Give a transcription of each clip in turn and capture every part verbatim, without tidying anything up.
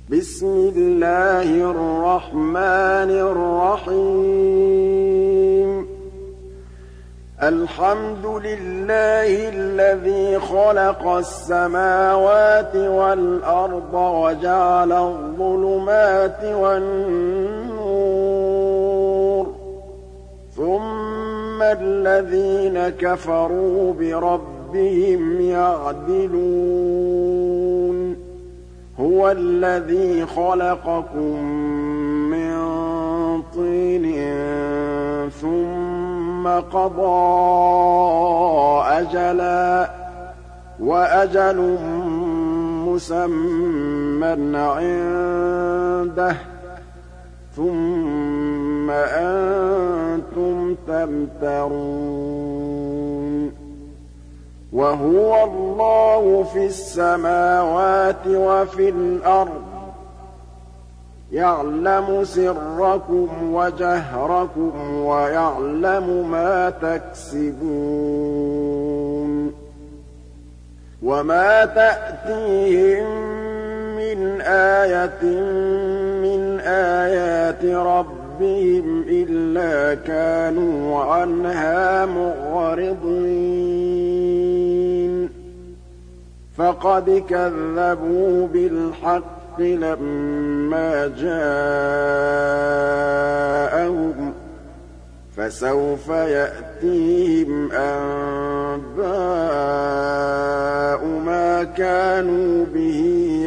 بسم الله الرحمن الرحيم الحمد لله الذي خلق السماوات والأرض وجعل الظلمات والنور ثم الذين كفروا بربهم يعدلون هو الذي خلقكم من طين ثم قضى أجلا وأجل مسمى عنده ثم أنتم تمترون وهو الله في السماوات وفي الأرض يعلم سركم وجهركم ويعلم ما تكسبون وما تأتيهم من آية من آيات ربهم إلا كانوا عنها معرضين فقد كذبوا بالحق لما جاءهم فسوف يأتيهم أنباء ما كانوا به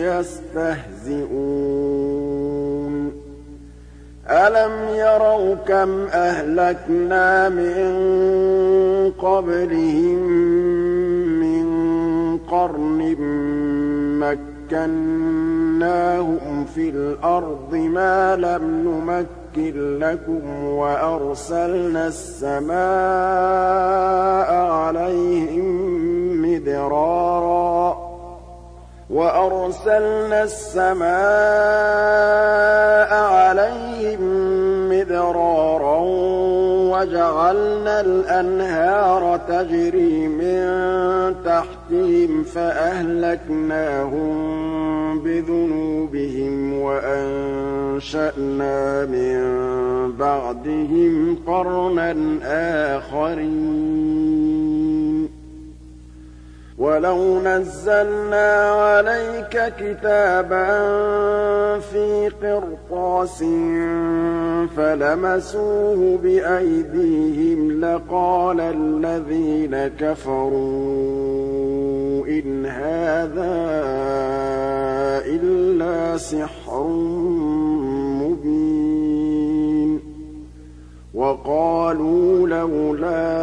يستهزئون ألم يروا كم أهلكنا من قبلهم من قرن مكناهم في الأرض ما لم نمكن لكم وأرسلنا السماء عليهم مدرارا وأرسلنا السماء عليهم مدرارا وجعلنا الأنهار تجري من تحتهم فأهلكناهم بذنوبهم وأنشأنا من بعدهم قرنا آخرين ولو نزلنا عليك كتابا في قرطاس فلمسوه بأيديهم لقال الذين كفروا إن هذا إلا سحر مبين وقالوا لولا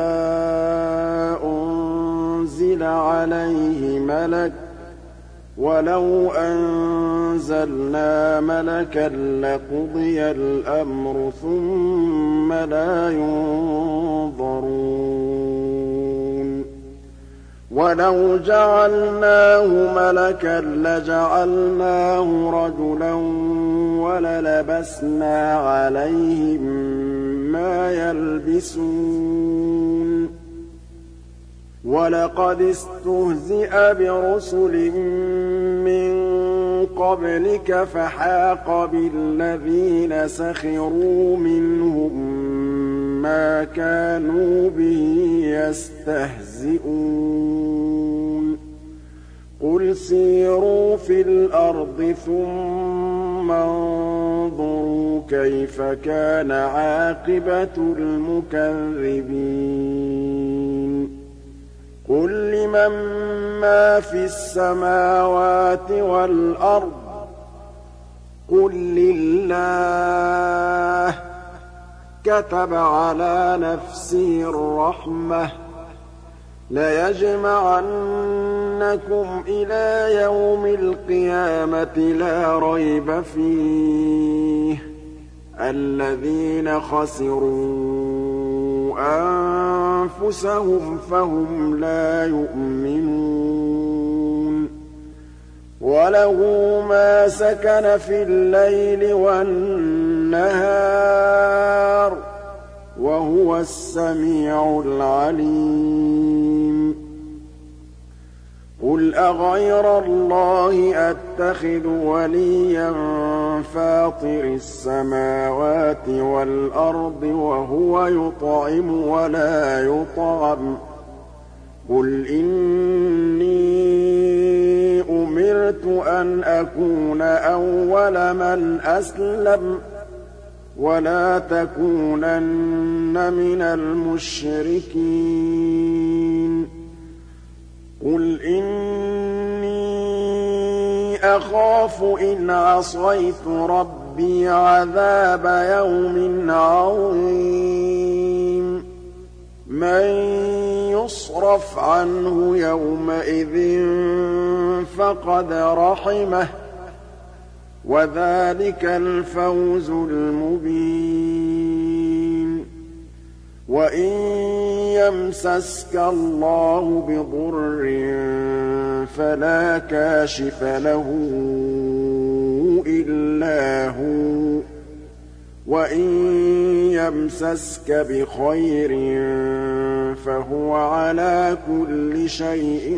أنزل عليه ملك ولو أنزلنا ملكا لقضي الأمر ثم لا ينظرون ولو جعلناه ملكا لجعلناه رجلا وللبسنا عليهم ما يلبسون ولقد استهزئ برسل من قبلك فحاق بالذين سخروا منهم ما كانوا به يستهزئون قل سيروا في الأرض ثم انظروا كيف كان عاقبة المكذبين قل لمن ما في السماوات والأرض قل لله كتب على نفسه الرحمة ليجمعنكم إلى يوم القيامة لا ريب فيه الذين خسروا أنفسهم فهم لا يؤمنون وله ما سكن في الليل والنهار وهو السميع العليم قُلْ أَغَيْرَ اللَّهِ أَتَّخِذُ وَلِيًّا فَاطِرِ السَّمَاوَاتِ وَالْأَرْضِ وَهُوَ يُطْعِمُ وَلَا يُطْعَمُ ۗ قُلْ إِنِّي أُمِرْتُ أَنْ أَكُونَ أَوَّلَ مَنْ أَسْلَمَ ۖ وَلَا تَكُونَنَّ مِنَ الْمُشْرِكِينَ قُلْ إِنِّي أَخَافُ إِنْ عَصَيْتُ رَبِّي عَذَابَ يَوْمٍ عَظِيمٍ مَّن يُصْرَفْ عَنْهُ يَوْمَئِذٍ فَقَدْ رَحِمَهُ ۚ وَذَٰلِكَ الْفَوْزُ الْمُبِينُ وَإِن يَمْسَسْكَ اللَّهُ بِضُرٍّ فَلَا كَاشِفَ لَهُ إِلَّا هُوَ ۖ وَإِن يَمْسَسْكَ بِخَيْرٍ فَهُوَ عَلَىٰ كُلِّ شَيْءٍ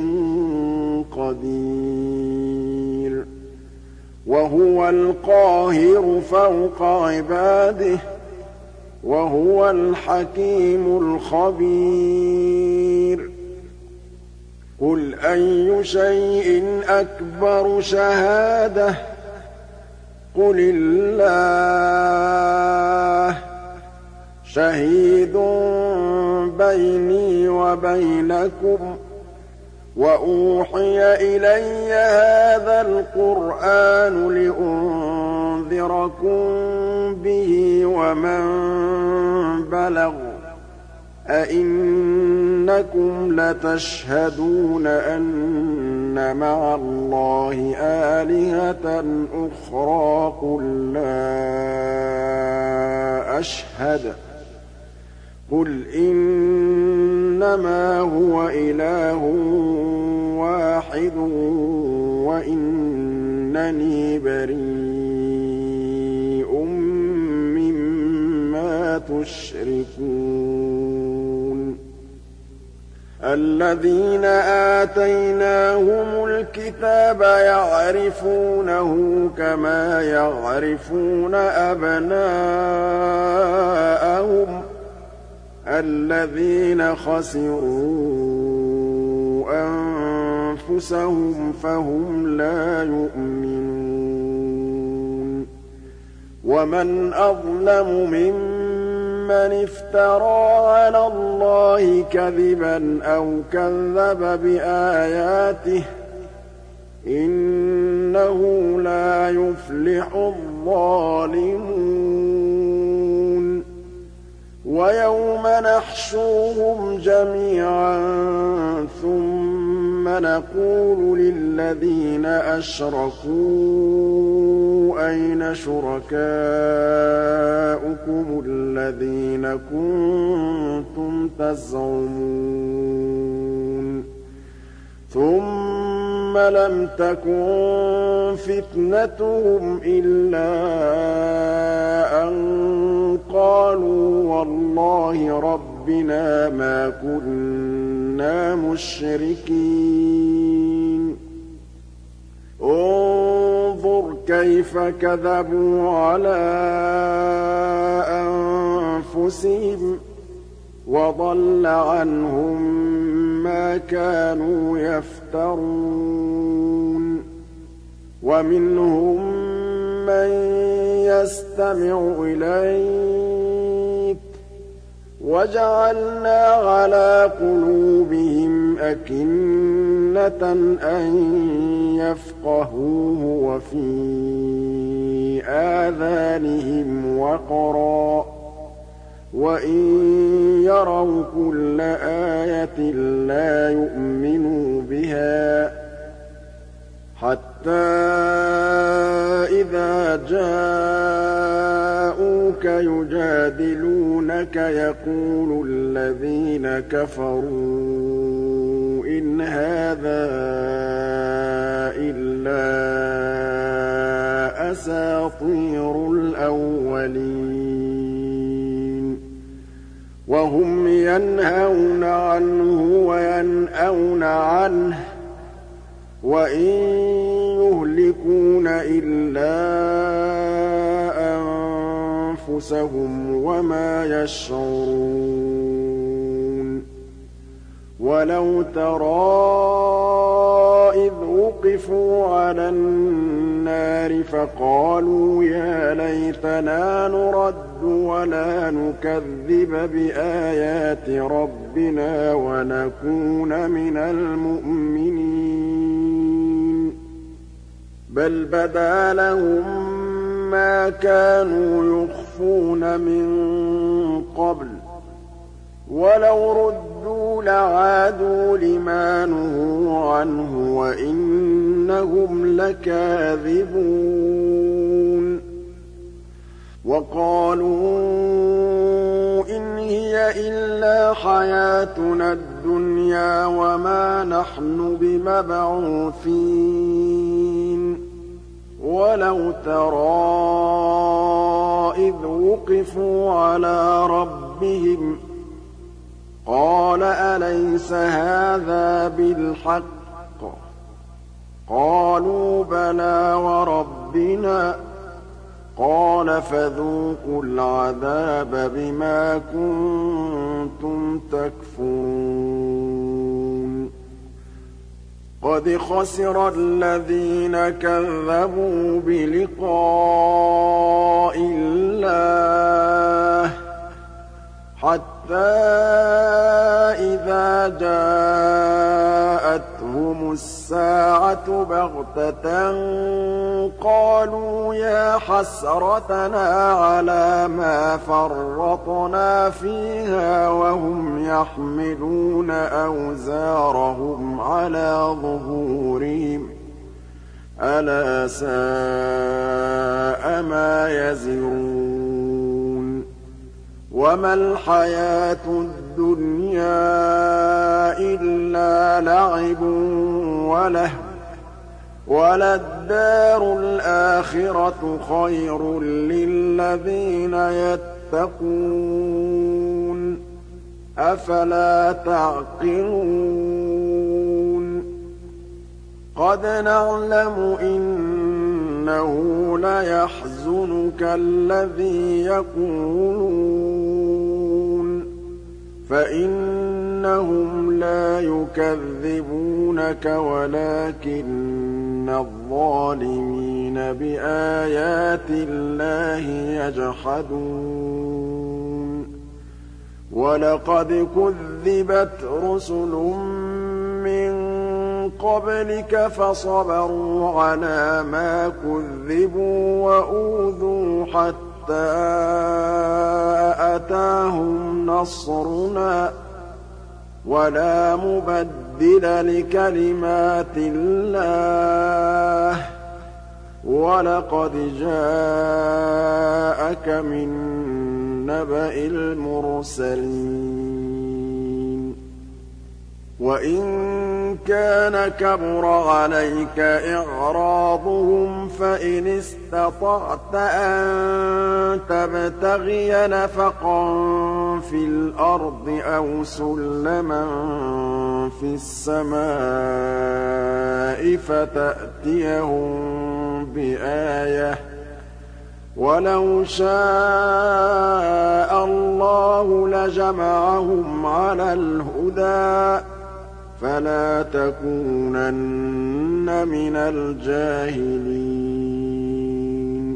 قَدِيرٌ وَهُوَ الْقَاهِرُ فَوْقَ عِبَادِهِ ۚ وَهُوَ الْحَكِيمُ الْخَبِيرُ قُلْ أَيُّ شَيْءٍ أَكْبَرُ شَهَادَةً ۖ قُلِ اللَّهُ ۖ شَهِيدٌ بَيْنِي وَبَيْنَكُمْ ۚ وَأُوحِيَ إِلَيَّ هَٰذَا الْقُرْآنُ لِأُنذِرَكُم بِهِ وَمَن بَلَغَ ۚ أَئِنَّكُمْ لَتَشْهَدُونَ أَنَّ مَعَ اللَّهِ آلِهَةً أُخْرَىٰ قُل لَّا أَشْهَدُ ۚ قُلْ إِنَّمَا هُوَ إِلَٰهٌ وَاحِدٌ وَإِنَّنِي بَرِيءٌ مِّمَّا تُشْرِكُونَ الَّذِينَ آتَيْنَاهُمُ الْكِتَابَ يَعْرِفُونَهُ كَمَا يَعْرِفُونَ أَبْنَاءَهُمُ ۘ الَّذِينَ خَسِرُوا أَنفُسَهُمْ فَهُمْ لَا يُؤْمِنُونَ وَمَنْ أَظْلَمُ مِمَّنِ افْتَرَىٰ عَلَى اللَّهِ كَذِبًا أَوْ كَذَّبَ بِآيَاتِهِ ۚ إِنَّهُ لَا يُفْلِحُ الظَّالِمُونَ وَيَوْمَ نَحْشُرُهُمْ جَمِيعًا ثُمَّ نَقُولُ لِلَّذِينَ أَشْرَكُوا أَيْنَ شُرَكَاؤُكُمُ الَّذِينَ كُنتُمْ تَزْعُمُونَ ثُمَّ لَمْ تَكُن فِتْنَتُهُمْ إِلَّا أَن قَالُوا وَاللَّهِ رَبِّنَا مَا كُنَّا مُشْرِكِينَ انظُرْ كَيْفَ كَذَبُوا عَلَىٰ أَنفُسِهِمْ ۖ وَضَلَّ عَنْهُم مَّا كَانُوا يَفْتَرُونَ وَمِنْهُم مَّن يَسْتَمِعُ إِلَيْكَ ۖ وَجَعَلْنَا عَلَىٰ قُلُوبِهِمْ أَكِنَّةً أَن يَفْقَهُوهُ وَفِي آذَانِهِمْ وَقْرًا ۚ وَإِن يَرَوْا كُلَّ آيَةٍ لَّا يُؤْمِنُوا بِهَا ۚ حَتَّىٰ إِذَا جَاءُوكَ يُجَادِلُونَكَ يَقُولُ الَّذِينَ كَفَرُوا إِنْ هَٰذَا إِلَّا أَسَاطِيرُ الْأَوَّلِينَ وَهُمْ يَنْهَوْنَ عَنْهُ وَيَنْأَوْنَ عَنْهُ ۖ وَإِن يُهْلِكُونَ إِلَّا أَنفُسَهُمْ وَمَا يَشْعُرُونَ وَلَوْ تَرَىٰ إِذْ وُقِفُوا عَلَى النَّارِ فَقَالُوا يَا لَيْتَنَا نُرَدُّ وَلَا نُكَذِّبَ بِآيَاتِ رَبِّنَا وَنَكُونَ مِنَ الْمُؤْمِنِينَ بَلْ بَدَا لَهُم مَّا كَانُوا يُخْفُونَ مِن قَبْلُ وَلَوْ رُدُّوا لَعَادُوا لِمَا نُهُوا عَنْهُ وَإِنَّهُمْ لَكَاذِبُونَ وَقَالُوا إِنْ هِيَ إِلَّا حَيَاتُنَا الدُّنْيَا وَمَا نَحْنُ بِمَبْعُوثِينَ وَلَوْ تَرَىٰ إِذْ وُقِفُوا عَلَىٰ رَبِّهِمْ قَالَ أَلَيْسَ هَٰذَا بِالْحَقِّ ۖ قَالُوا بَلَىٰ وَرَبِّنَا ۚ قَالَ فَذُوقُوا الْعَذَابَ بِمَا كُنتُمْ تَكْفُرُونَ قَدْ خَسِرَ الَّذِينَ كَذَّبُوا بِلِقَاءِ اللَّهِ حَتَّىٰ إِذَا جَاءَتْهُمُ السَّاعَةُ بَغْتَةً قَالُوا يَا حَسْرَتَنَا عَلَىٰ مَا فَرَّطْنَا فِيهَا وَهُمْ يَحْمِلُونَ أَوْزَارَهُمْ عَلَىٰ ظُهُورِهِمْ ۚ أَلَا سَاءَ مَا يَزِرُونَ وَمَا الْحَيَاةُ الدُّنْيَا إِلَّا لَعِبٌ وَلَهْوٌ ۖ وَلَلدَّارُ الْآخِرَةُ خَيْرٌ لِّلَّذِينَ يَتَّقُونَ ۗ أَفَلَا تَعْقِلُونَ قَدْ نَعْلَمُ إِنَّهُ لَيَحْزُنُكَ الَّذِي يَقُولُونَ ۖ فَإِنَّهُمْ لَا يُكَذِّبُونَكَ وَلَٰكِنَّ الظَّالِمِينَ بِآيَاتِ اللَّهِ يَجْحَدُونَ وَلَقَدْ كُذِّبَتْ رُسُلٌ مِّن قَبْلِكَ فَصَبَرُوا عَلَىٰ مَا كُذِّبُوا وَأُوذُوا حَتَّىٰ أَتَاهُمْ نَصْرُنَا ۚ وَلَا مُبَدِّلَ لِكَلِمَاتِ اللَّهِ ۚ وَلَقَدْ جَاءَكَ مِن نَّبَإِ الْمُرْسَلِينَ وَإِن كَانَ كَبُرَ عَلَيْكَ إِعْرَاضُهُمْ فَإِنِ اسْتَطَعْتَ أَن تَبْتَغِيَ نَفَقًا فِي الْأَرْضِ أَوْ سُلَّمًا فِي السَّمَاءِ فَتَأْتِيَهُم بِآيَةٍ ۚ وَلَوْ شَاءَ اللَّهُ لَجَمَعَهُمْ عَلَى الْهُدَىٰ ۚ فَلَا تَكُونَنَّ مِنَ الْجَاهِلِينَ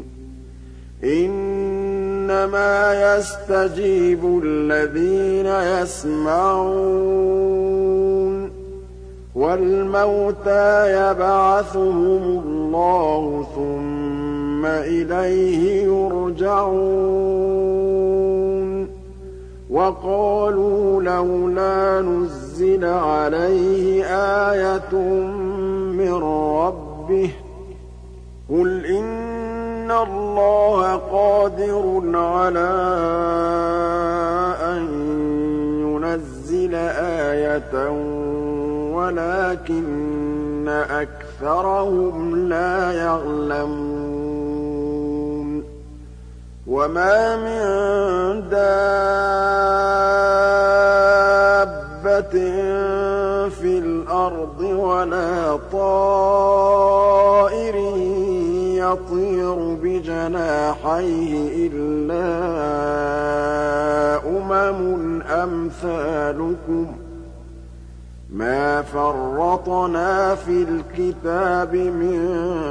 إِنَّمَا يَسْتَجِيبُ الَّذِينَ يَسْمَعُونَ ۘ وَالْمَوْتَىٰ يَبْعَثُهُمُ اللَّهُ ثُمَّ إِلَيْهِ يُرْجَعُونَ وَقَالُوا لَوْلَا نُزِّلَ عَلَيْهِ آيَةٌ مِّن رَّبِّهِ ۖ قُلْ إِنَّ اللَّهَ قَادِرٌ عَلَىٰ أَن يُنَزِّلَ آيَةً وَلَٰكِنَّ أَكْثَرَهُمْ لَا يَعْلَمُونَ وَمَا مِن دَابَّةٍ فِي الْأَرْضِ وَلَا طَائِرٍ بجناحيه إلا أمم أمثالكم ما فرطنا في الكتاب من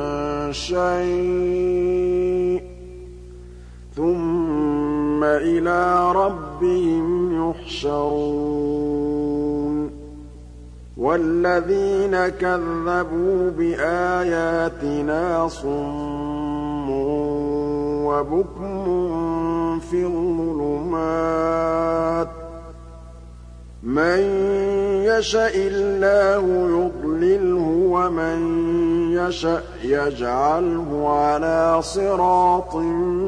شيء ثم إلى ربهم يحشرون والذين كذبوا بآياتنا صم وبكم في الظلمات من يشأ الله يضلله ومن يشأ يجعله على صراط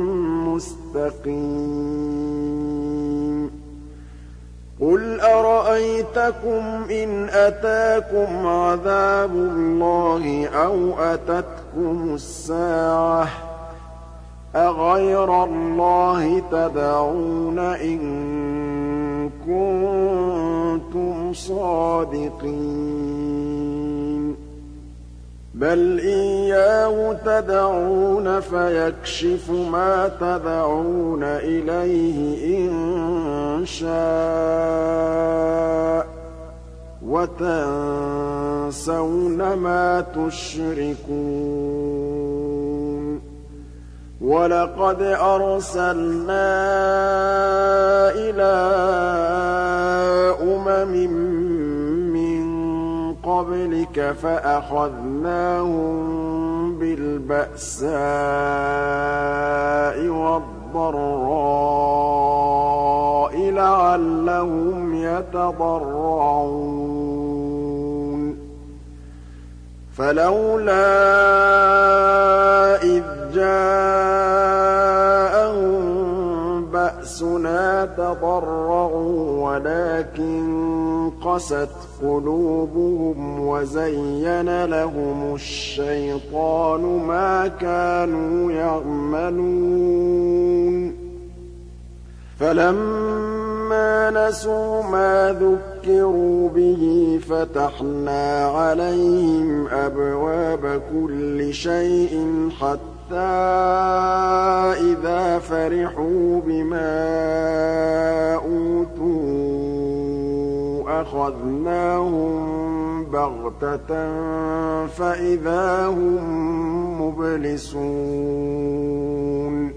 مستقيم قل أرأيتكم إن أتاكم عذاب الله أو أتتكم الساعة أغير الله تدعون إن كنتم صادقين بل إياه تدعون فيكشف ما تدعون إليه إن شاء وتنسون ما تشركون ولقد أرسلنا إلى أمم من قبلك فأخذناهم بالبأساء والضراء لعلهم يتضرعون فلولا إذ جاءهم بأسنا تضرعوا ولكن قست قلوبهم وزين لهم الشيطان ما كانوا يعملون فلما نسوا ما ذكروا به فتحنا عليهم أبواب كل شيء حتى إذا فرحوا بما أوتوا أخذناهم بغتة فإذا هم مبلسون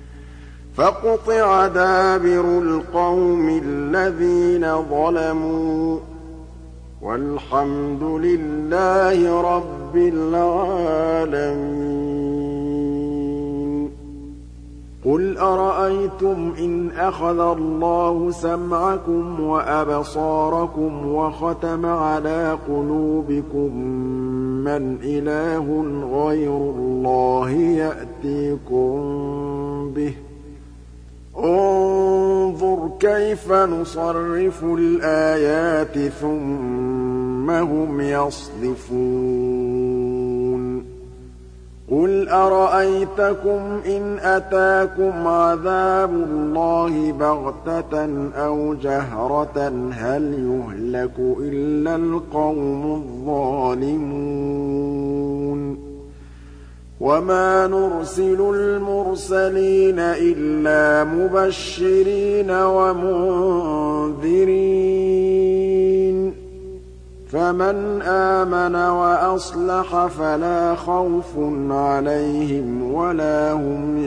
فقطع دابر القوم الذين ظلموا والحمد لله رب العالمين قل أرأيتم إن أخذ الله سمعكم وأبصاركم وختم على قلوبكم من إله غير الله يأتيكم به انظر كيف نصرف الآيات ثم هم يصدفون قل أرأيتكم إن أتاكم عذاب الله بغتة أو جهرة هل يهلك إلا القوم الظالمون وما نرسل المرسلين إلا مبشرين ومنذرين فمن آمن وأصلح فلا خوف عليهم ولا هم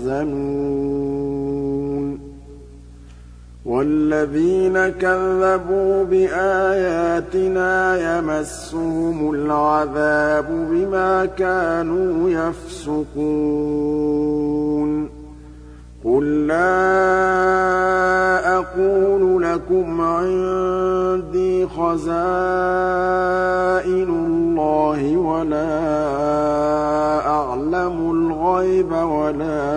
يحزنون والذين كذبوا بآياتنا يمسهم العذاب بما كانوا يفسقون قل لا أقول لكم عندي خزائن الله ولا أعلم الغيب ولا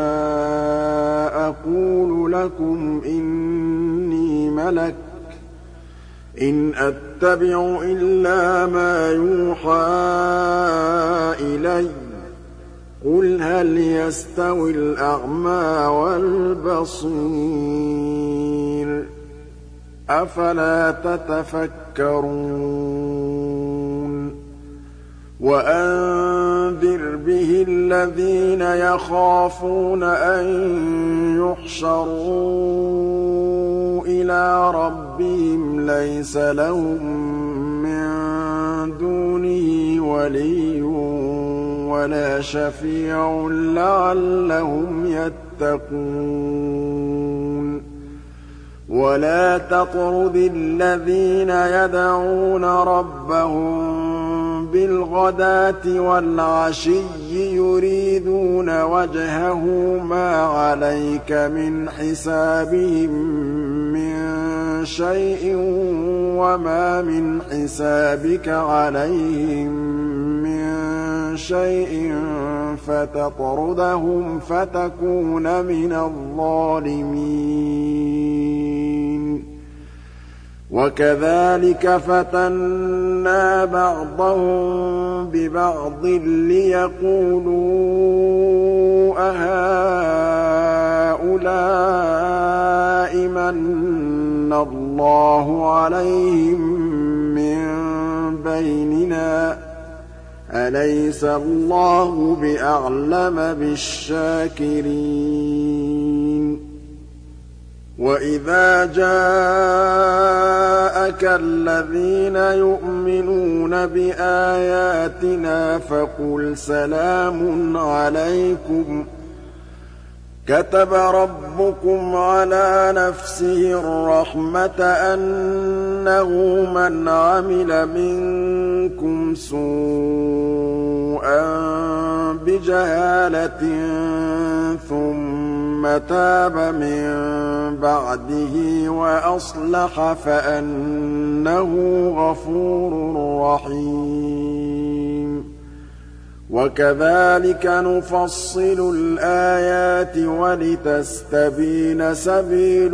أقول لكم إني ملك إن أتبع إلا ما يوحى إلي قل هل يستوي الأعمى والبصير أفلا تتفكرون وَأَنذِرْ بِهِ الَّذِينَ يَخَافُونَ أَن يُحْشَرُوا إِلَىٰ رَبِّهِمْ لَيْسَ لَهُم مِّن دُونِهِ وَلِيٌّ وَلَا شَفِيعٌ لَّعَلَّهُمْ يَتَّقُونَ وَلَا تَطْرُدِ الَّذِينَ يَدْعُونَ رَبَّهُم بِالْغَدَاةِ وَالْعَشِيِّ يُرِيدُونَ وَجْهَهُ مَا عَلَيْكَ مِنْ حِسَابِهِم مِّن شَيْءٍ وَمَا مِنْ حِسَابِكَ عَلَيْهِم مِّن شَيْءٍ فَتَطْرُدَهُمْ فَتَكُونَ مِنَ الظَّالِمِينَ وَكَذَٰلِكَ فَتَنَّا بَعْضَهُم بِبَعْضٍ لِّيَقُولُوا أَهَٰؤُلَاءِ مَنَّ اللَّهُ عَلَيْهِم مِّن بَيْنِنَا ۗ أَلَيْسَ اللَّهُ بِأَعْلَمَ بِالشَّاكِرِينَ وَإِذَا جَاءَكَ الَّذِينَ يُؤْمِنُونَ بِآيَاتِنَا فَقُلْ سَلَامٌ عَلَيْكُمْ ۖ كَتَبَ رَبُّكُمْ عَلَىٰ نَفْسِهِ الرَّحْمَةَ أَنَّهُ مَنْ عَمِلَ مِنكُمْ سُوءًا بِجَهَالَةٍ ثُمَّ تَابَ مِن بَعْدِهِ وَأَصْلَحَ فَأَنَّهُ غَفُورٌ رَّحِيمٌ وَكَذَٰلِكَ نُفَصِّلُ الْآيَاتِ وَلِتَسْتَبِينَ سَبِيلُ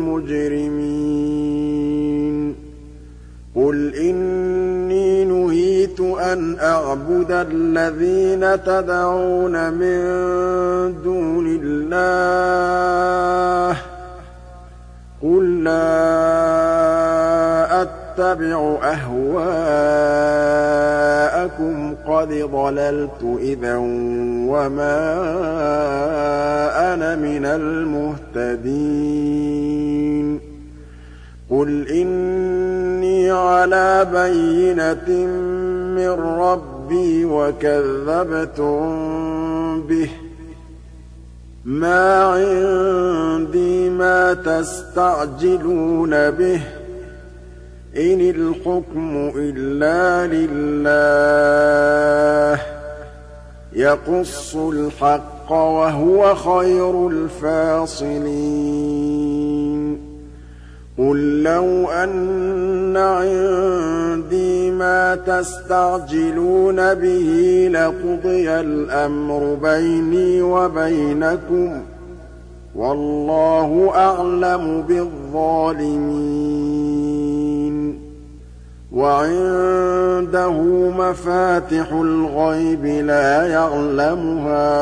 الْمُجْرِمِينَ قُلْ إِنِّي نُهِيتُ أَنْ أَعْبُدَ الَّذِينَ تَدْعُونَ مِن دُونِ اللَّهِ قُل لَّا أَتَّبِعُ أَهْوَاءَكُمْ قَدْ ضَلَلْتُ إِذًا وَمَا أَنَا مِنَ الْمُهْتَدِينَ قُلْ إِنِّي عَلَىٰ بَيِّنَةٍ مِّن رَّبِّي وَكَذَّبْتُم بِهِ ۚ مَا عِندِي مَا تَسْتَعْجِلُونَ بِهِ ۚ إِنِ الْحُكْمُ إِلَّا لِلَّهِ ۖ يَقُصُّ الْحَقَّ وَهُوَ خَيْرُ الْفَاصِلِينَ قُل لَّوْ أَنَّ عِندِي مَا تَسْتَعْجِلُونَ بِهِ لَقُضِيَ الْأَمْرُ بَيْنِي وَبَيْنَكُمْ ۗ وَاللَّهُ أَعْلَمُ بِالظَّالِمِينَ وَعِندَهُ مَفَاتِحُ الْغَيْبِ لَا يَعْلَمُهَا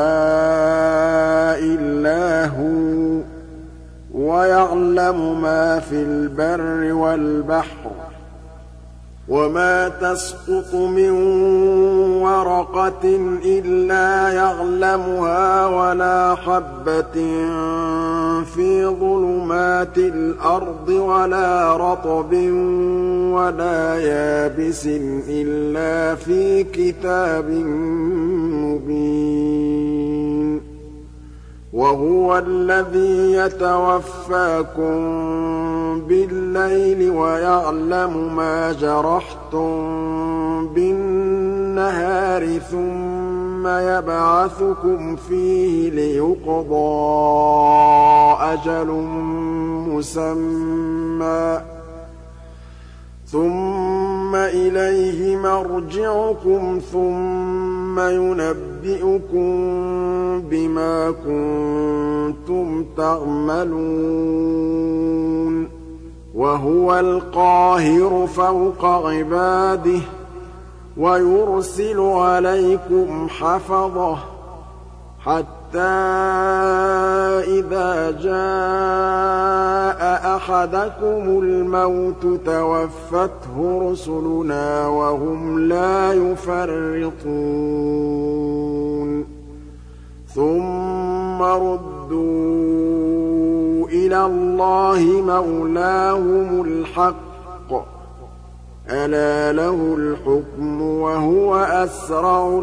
إِلَّا هُوَ ۚ وَيَعْلَمُ مَا فِي الْبَرِّ وَالْبَحْرِ ۚ وَمَا تَسْقُطُ مِن وَرَقَةٍ إِلَّا يَعْلَمُهَا وَلَا حَبَّةٍ فِي ظُلُمَاتِ الْأَرْضِ وَلَا رَطْبٍ وَلَا يَابِسٍ إِلَّا فِي كِتَابٍ مُّبِينٍ وَهُوَ الَّذِي يَتَوَفَّاكُم بِاللَّيْلِ وَيَعْلَمُ مَا جَرَحْتُم بِالنَّهَارِ ثُمَّ يَبْعَثُكُمْ فِيهِ لِيُقْضَىٰ أَجَلٌ مُّسَمًّى ۖ ثُمَّ إِلَيْهِ مَرْجِعُكُمْ ثُمَّ يُنَبِّئُكُم بِمَا كُنتُمْ تَعْمَلُونَ وَهُوَ الْقَاهِرُ فَوْقَ عِبَادِهِ وَيُرْسِلُ عَلَيْكُمْ حَفَظَةً حَتَّىٰ إِذَا جَاءَ أَحَدَكُمُ الْمَوْتُ تَوَفَّتْهُ رُسُلُنَا وَهُمْ لَا يُفَرِّطُونَ ثُمَّ رُدُّوا إِلَى اللَّهِ مَوْلَاهُمُ الْحَقِّ ۚ أَلَا لَهُ الْحُكْمُ وَهُوَ أَسْرَعُ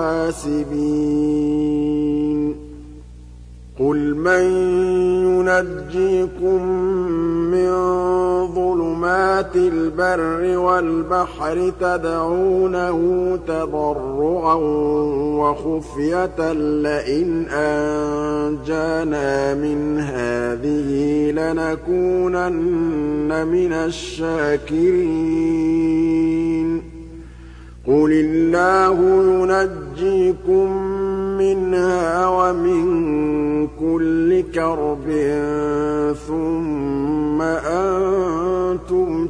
الْحَاسِبِينَ قُلْ مَن يُنَجِّيكُم مِّن ظُلُمَاتِ الْبَرِّ وَالْبَحْرِ تَدْعُونَهُ تَضَرُّعًا وَخُفْيَةً لَّئِنْ أَنجَانَا مِنْ هَٰذِهِ لَنَكُونَنَّ مِنَ الشَّاكِرِينَ قُلِ اللَّهُ يُنَجِّيكُم مِّنْهَا وَمِن كُلِّ كَرْبٍ ثُمَّ أَنتُمْ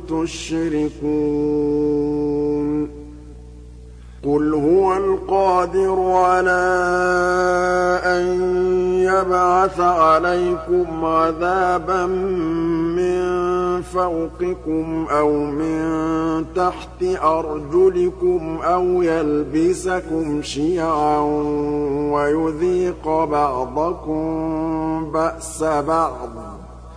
تُشْرِكُونَ قُلْ هُوَ الْقَادِرُ عَلَىٰ أَن يَبْعَثَ عَلَيْكُمْ عَذَابًا مِّن فَوْقِكُمْ أَوْ مِن تَحْتِ أَرْجُلِكُمْ أَوْ يَلْبِسَكُمْ شِيَعًا وَيُذِيقَ بَعْضَكُم بَأْسَ بَعْضٍ ۗ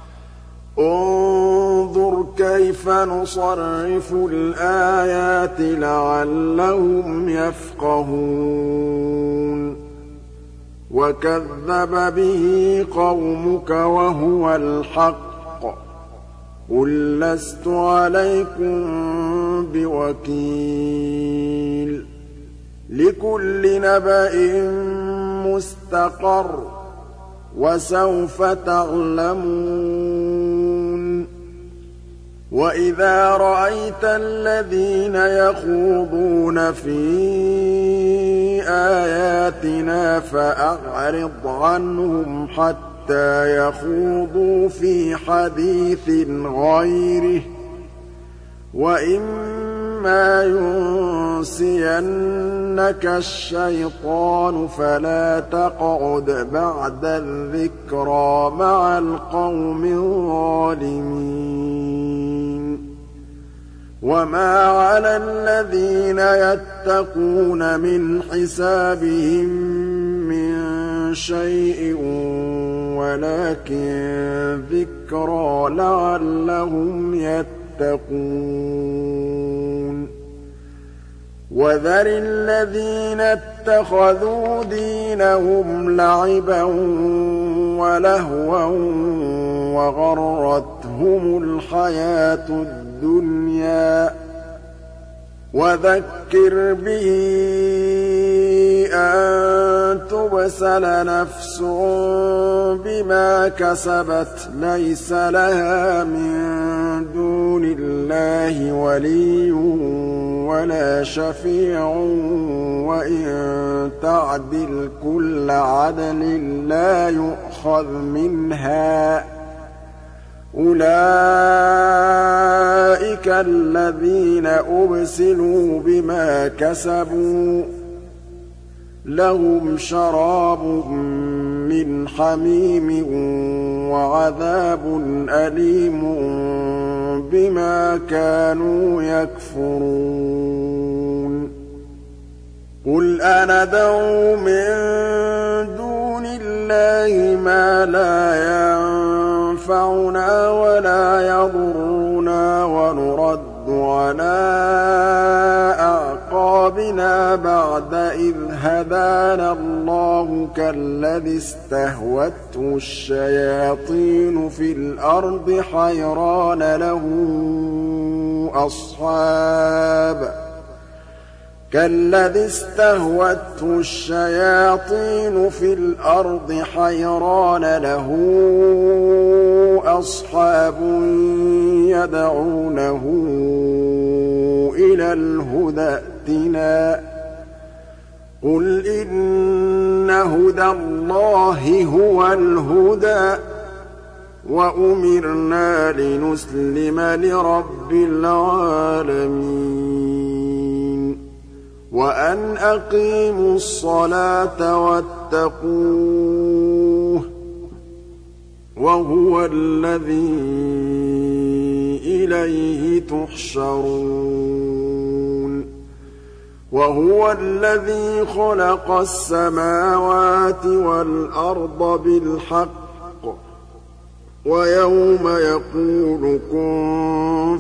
انظُرْ كَيْفَ نُصَرِّفُ الْآيَاتِ لَعَلَّهُمْ يَفْقَهُونَ وَكَذَّبَ بِهِ قَوْمُكَ وَهُوَ الْحَقُّ ۚ قُل لَّسْتُ عَلَيْكُم بِوَكِيلٍ لِّكُلِّ نَبَإٍ مُّسْتَقَرٌّ ۚ وَسَوْفَ تَعْلَمُونَ وَإِذَا رَأَيْتَ الَّذِينَ يَخُوضُونَ فِي آيَاتِنَا فَأَعْرِضْ عَنْهُمْ حَتَّىٰ يَخُوضُوا فِي حَدِيثٍ غَيْرِهِ ۚ وَإِمَّا يُنسِيَنَّكَ الشَّيْطَانُ فَلَا تَقْعُدْ بَعْدَ الذِّكْرَىٰ مَعَ الْقَوْمِ الظَّالِمِينَ وَمَا عَلَى الَّذِينَ يَتَّقُونَ مِنْ حِسَابِهِم مِّن شَيْءٍ وَلَٰكِن ذِكْرَىٰ لَعَلَّهُمْ يَتَّقُونَ وَذَرِ الَّذِينَ اتَّخَذُوا دِينَهُمْ لَعِبًا وَلَهْوًا وَغَرَّتْهُمُ الْحَيَاةُ الدُّنْيَا ۚ وَذَكِّرْ بِهِ أَن تُبْسَلَ نَفْسٌ بِمَا كَسَبَتْ لَيْسَ لَهَا مِن دُونِ اللَّهِ وَلِيٌّ وَلَا شَفِيعٌ وَإِن تَعْدِلْ كُلَّ عَدْلٍ لَّا يُؤْخَذْ مِنْهَا ۗ أُولَٰئِكَ الَّذِينَ أُبْسِلُوا بِمَا كَسَبُوا ۖ لَهُمْ شَرَابٌ مِّنْ حَمِيمٍ وَعَذَابٌ أَلِيمٌ بِمَا كَانُوا يَكْفُرُونَ قُلْ أَنَدْعُو مِن دُونِ اللَّهِ مَا لَا يَنفَعُنَا وَلَا يَضُرُّنَا وَنُرَدُّ عَلَىٰ أَعْقَابِنَا بَعْدَ إِذْ هَدَانَا اللَّهُ كَالَّذِي اسْتَهْوَتْهُ الشَّيَاطِينُ فِي الْأَرْضِ حَيْرَانَ لَهُ أَصْحَابٌ كَالَّذِي اسْتَهْوَتْهُ الشَّيَاطِينُ فِي الْأَرْضِ حَيْرَانَ لَهُ أَصْحَابٌ يَدْعُونَهُ إِلَى الْهُدَى ائْتِنَا ۗ قُلْ إِنَّ هُدَى اللَّهِ هُوَ الْهُدَىٰ ۖ وَأُمِرْنَا لِنُسْلِمَ لِرَبِّ الْعَالَمِينَ وَأَنْ أَقِيمُوا الصَّلَاةَ وَاتَّقُوهُ وهو الذي إليه تحشرون وهو الذي خلق السماوات والأرض بالحق ويوم يقول كن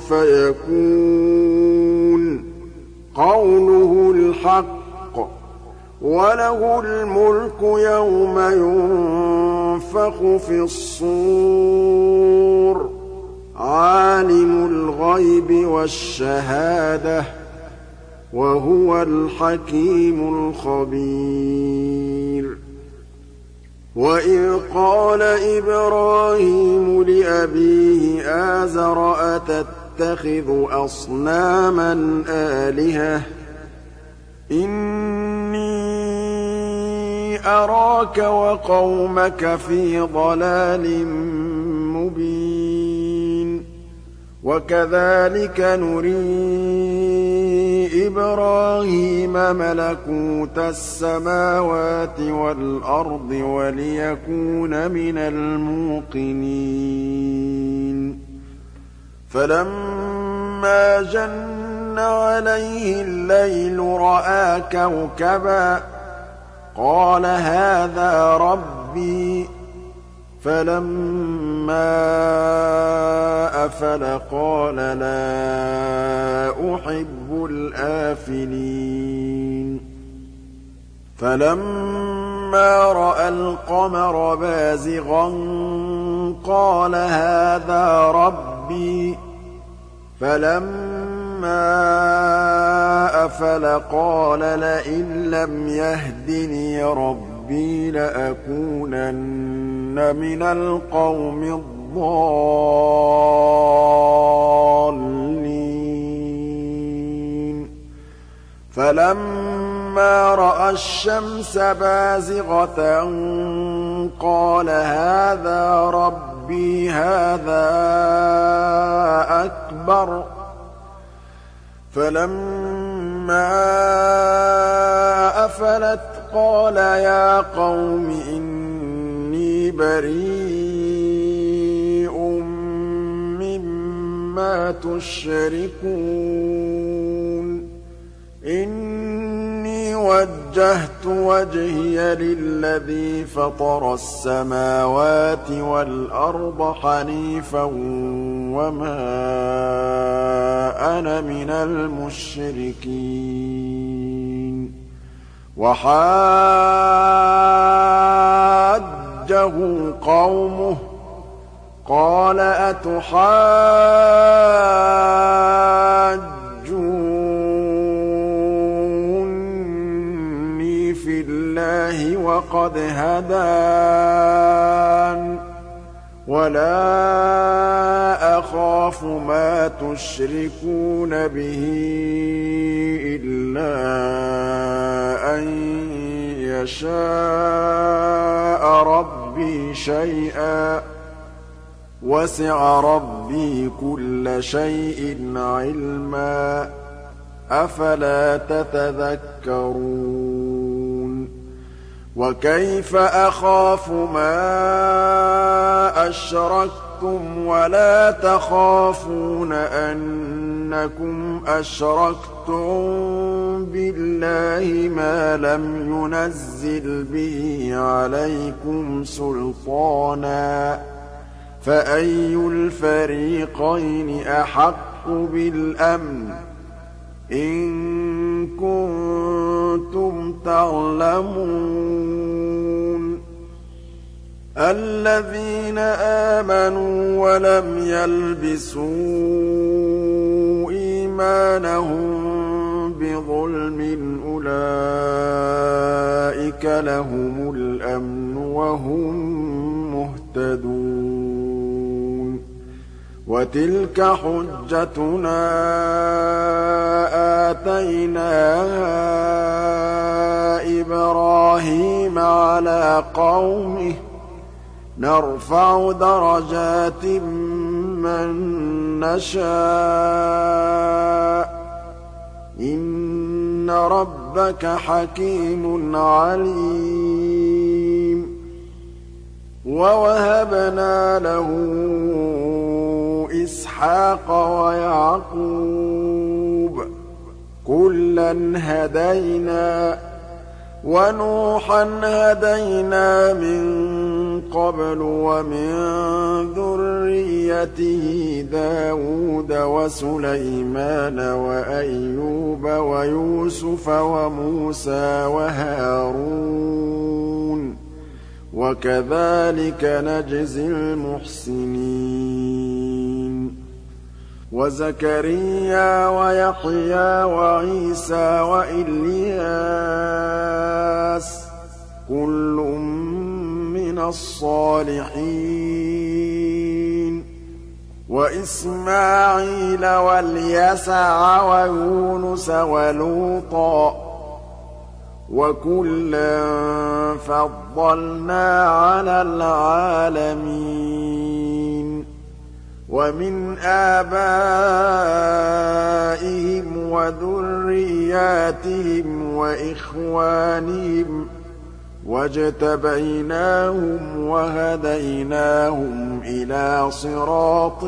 فيكون قوله الحق وله الملك يوم ينفخ في الصور عالم الغيب والشهادة وهو الحكيم الخبير وإذ قال إبراهيم لأبيه آزر أتتخذ أصناما آلهة إني أراك وقومك في ضلال مبين وكذلك نري إبراهيم ملكوت السماوات والأرض وليكون من الموقنين فلما جن عليه الليل رأى كوكبا قال هذا ربي فلما أفل قال لا أحب الآفلين فلما رأى القمر بازغا قال هذا ربي فلما أفل قال لئن لم يهدني ربي لأكونن من القوم الضالين فلما رأى الشمس بازغة قال هذا ربي هذا أكبر فلما أفلت قال يا قوم إني بريء مما تشركون إني وجهت وجهي للذي فطر السماوات والأرض حنيفا وما أنا من المشركين وحاجه قومه قال أتحاجوني في الله وقد هدان ولا أخاف ما تشركون به إلا أن يشاء ربي شيئا وسع ربي كل شيء علما أفلا تتذكرون وكيف أخاف ما أشركتم ولا تخافون أنكم أشركتم بالله ما لم ينزل به عليكم سلطانا فأي الفريقين أحق بالأمن إن كنتم تعلمون الذين آمنوا ولم يلبسوا إيمانهم بظلم أولئك لهم الأمن وهم مهتدون وتلك حجتنا آتيناها إبراهيم على قومه نرفع درجات من نشاء إن ربك حكيم عليم وَوَهَبْنَا لَهُ إِسْحَاقَ وَيَعْقُوبَ ۚ كُلًّا هَدَيْنَا ۚ وَنُوحًا هَدَيْنَا مِن قَبْلُ ۖ وَمِن ذُرِّيَّتِهِ دَاوُودَ وَسُلَيْمَانَ وَأَيُّوبَ وَيُوسُفَ وَمُوسَىٰ وَهَارُونَ ۚ وَكَذَٰلِكَ نَجْزِي الْمُحْسِنِينَ. وَزَكَرِيَّا وَيَحْيَىٰ وَعِيسَىٰ وَإِلْيَاسَ ۖ كُلٌّ مِّنَ الصَّالِحِينَ. وَإِسْمَاعِيلَ وَالْيَسَعَ وَيُونُسَ وَلُوطًا ۚ وَكُلًّا فَضَّلْنَا عَلَى الْعَالَمِينَ. وَمِنْ آبَائِهِمْ وَذُرِّيَّاتِهِمْ وَإِخْوَانِهِمْ ۖ وَاجْتَبَيْنَاهُمْ وَهَدَيْنَاهُمْ إِلَىٰ صِرَاطٍ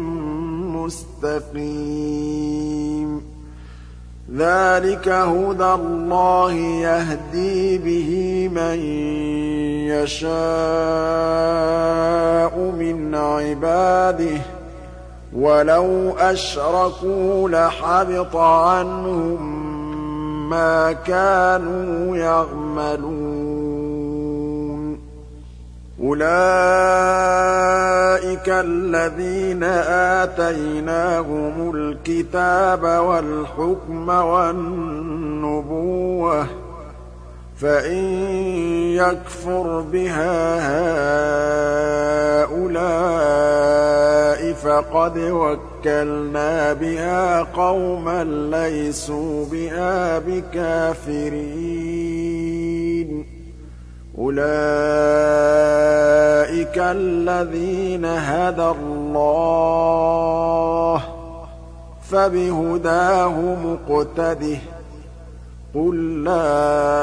مُّسْتَقِيمٍ. ذَٰلِكَ هُدَى اللَّهِ يَهْدِي بِهِ مَن يَشَاءُ مِنْ عِبَادِهِ ۚ وَلَوْ أَشْرَكُوا لَحَبِطَ عَنْهُم مَّا كَانُوا يَعْمَلُونَ. أُولَٰئِكَ الَّذِينَ آتَيْنَاهُمُ الْكِتَابَ وَالْحُكْمَ وَالنُّبُوَّةَ ۚ فَإِن يَكْفُرْ بِهَا هَٰؤُلَاءِ فَقَدْ وَكَّلْنَا بِهَا قَوْمًا لَّيْسُوا بِهَا بِكَافِرِينَ. أُولَٰئِكَ الَّذِينَ هَدَى اللَّهُ ۖ فَبِهُدَاهُ مُقْتَدِهْ ۗ قُل لَّا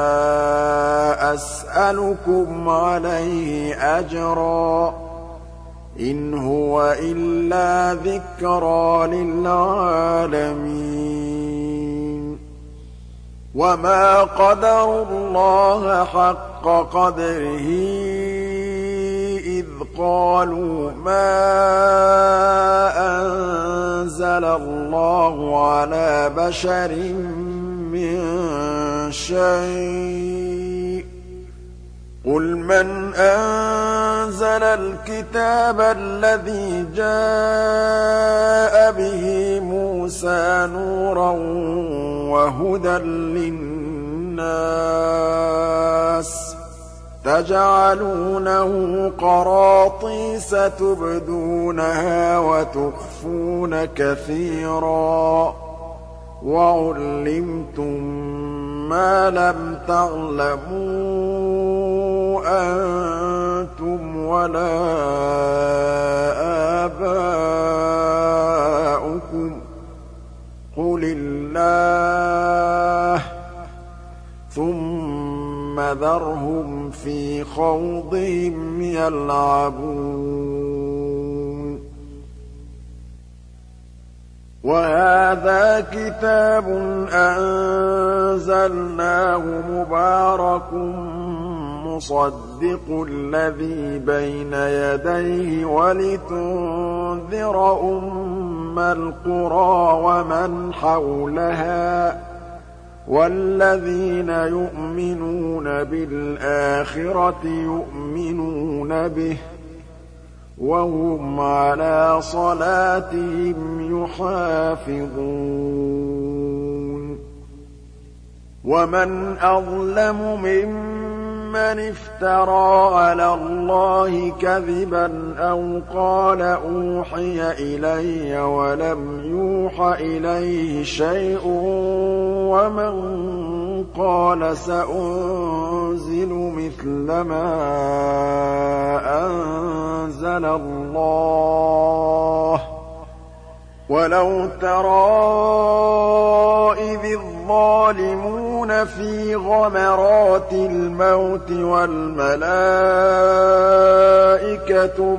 أَسْأَلُكُمْ عَلَيْهِ أَجْرًا ۖ إِنْ هُوَ إِلَّا ذِكْرَىٰ لِلْعَالَمِينَ. وَمَا قَدَرُوا اللَّهَ حَقَّ قَدْرِهِ إِذْ قَالُوا مَا أَنزَلَ اللَّهُ عَلَىٰ بَشَرٍ مِّن شَيْءٍ ۗ قُلْ مَنْ أَنزَلَ الْكِتَابَ الَّذِي جَاءَ بِهِ مُوسَىٰ نُورًا وَهُدًى لِّلنَّاسِ ۖ تَجْعَلُونَهُ قَرَاطِيسَ تُبْدُونَهَا وَتُخْفُونَ كَثِيرًا ۖ وَعُلِّمْتُم مَّا لَمْ تَعْلَمُوا أَنتُمْ وَلَا آبَاؤُكُمْ ۖ قُلِ اللَّهُ ۖ ثُمَّ ذَرْهُمْ فِي خَوْضِهِمْ يَلْعَبُونَ. وَهَٰذَا كِتَابٌ أَنزَلْنَاهُ مُبَارَكٌ مُّصَدِّقُ الَّذِي بَيْنَ يَدَيْهِ وَلِتُنذِرَ أُمَّ الْقُرَىٰ وَمَنْ حَوْلَهَا ۚ وَالَّذِينَ يُؤْمِنُونَ بِالْآخِرَةِ يُؤْمِنُونَ بِهِ ۖ وَهُمْ عَلَىٰ صَلَاتِهِمْ يُحَافِظُونَ. وَمَنْ أَظْلَمُ مِمَّنِ افْتَرَىٰ عَلَى اللَّهِ كَذِبًا أَوْ قَالَ أُوحِيَ إِلَيَّ وَلَمْ يُوحَ إِلَيْهِ شَيْءٌ وَمَن قَالَ سَأُنزِلُ مِثْلَ مَا أَنزَلَ اللَّهُ ۗ وَلَوْ تَرَىٰ إِذِ الظَّالِمُونَ فِي غَمَرَاتِ الْمَوْتِ وَالْمَلَائِكَةُ الْمَلَائِكَةُ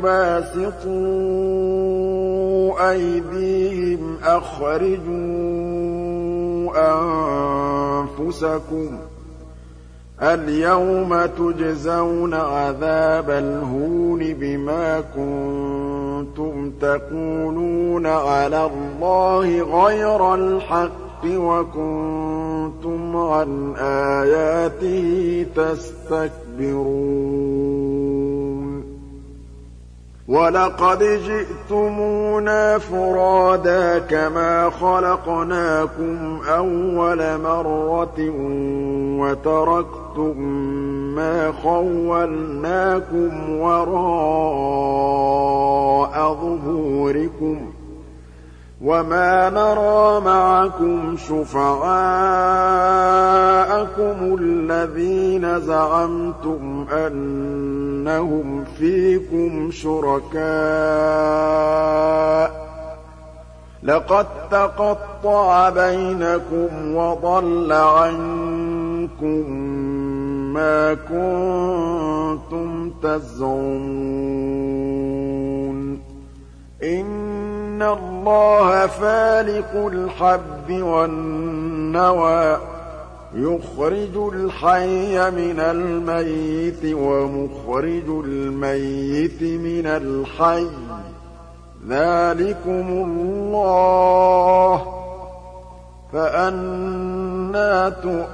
بَاسِطُو أَيْدِيهِمْ أَخْرِجُوا أَنفُسَكُمْ الْيَوْمَ تُجْزَوْنَ عَذَابَ الْهُونِ بِمَا كُنتُمْ تَقُولُونَ عَلَى اللَّهِ غَيْرَ الْحَقِّ وَكُنتُمْ عَنْ آيَاتِهِ تَسْتَكْبِرُونَ وَلَقَدْ جِئْتُمُونَا فُرَادَىٰ كَمَا خَلَقْنَاكُمْ أَوَّلَ مَرَّةٍ وَتَرَكْتُم مَّا خَوَّلْنَاكُمْ وَرَاءَ ظُهُورِكُمْ وَمَا نَرَىٰ مَعَكُمْ شُفَعَاءَكُمُ الَّذِينَ زَعَمْتُمْ أَنَّهُمْ فِيكُمْ شُرَكَاءُ ۚ لَقَد تَّقَطَّعَ بَيْنَكُمْ وَضَلَّ عَنكُم مَّا كُنتُمْ تَزْعُمُونَ إِنَّ اللَّهَ فَالِقُ الْحَبِّ وَالنَّوَىٰ يُخْرِجُ الْحَيَّ مِنَ الْمَيِّتِ وَمُخْرِجُ الْمَيِّتِ مِنَ الْحَيِّ ۚ ذَٰلِكُمُ اللَّهُ ۖ فَأَنَّىٰ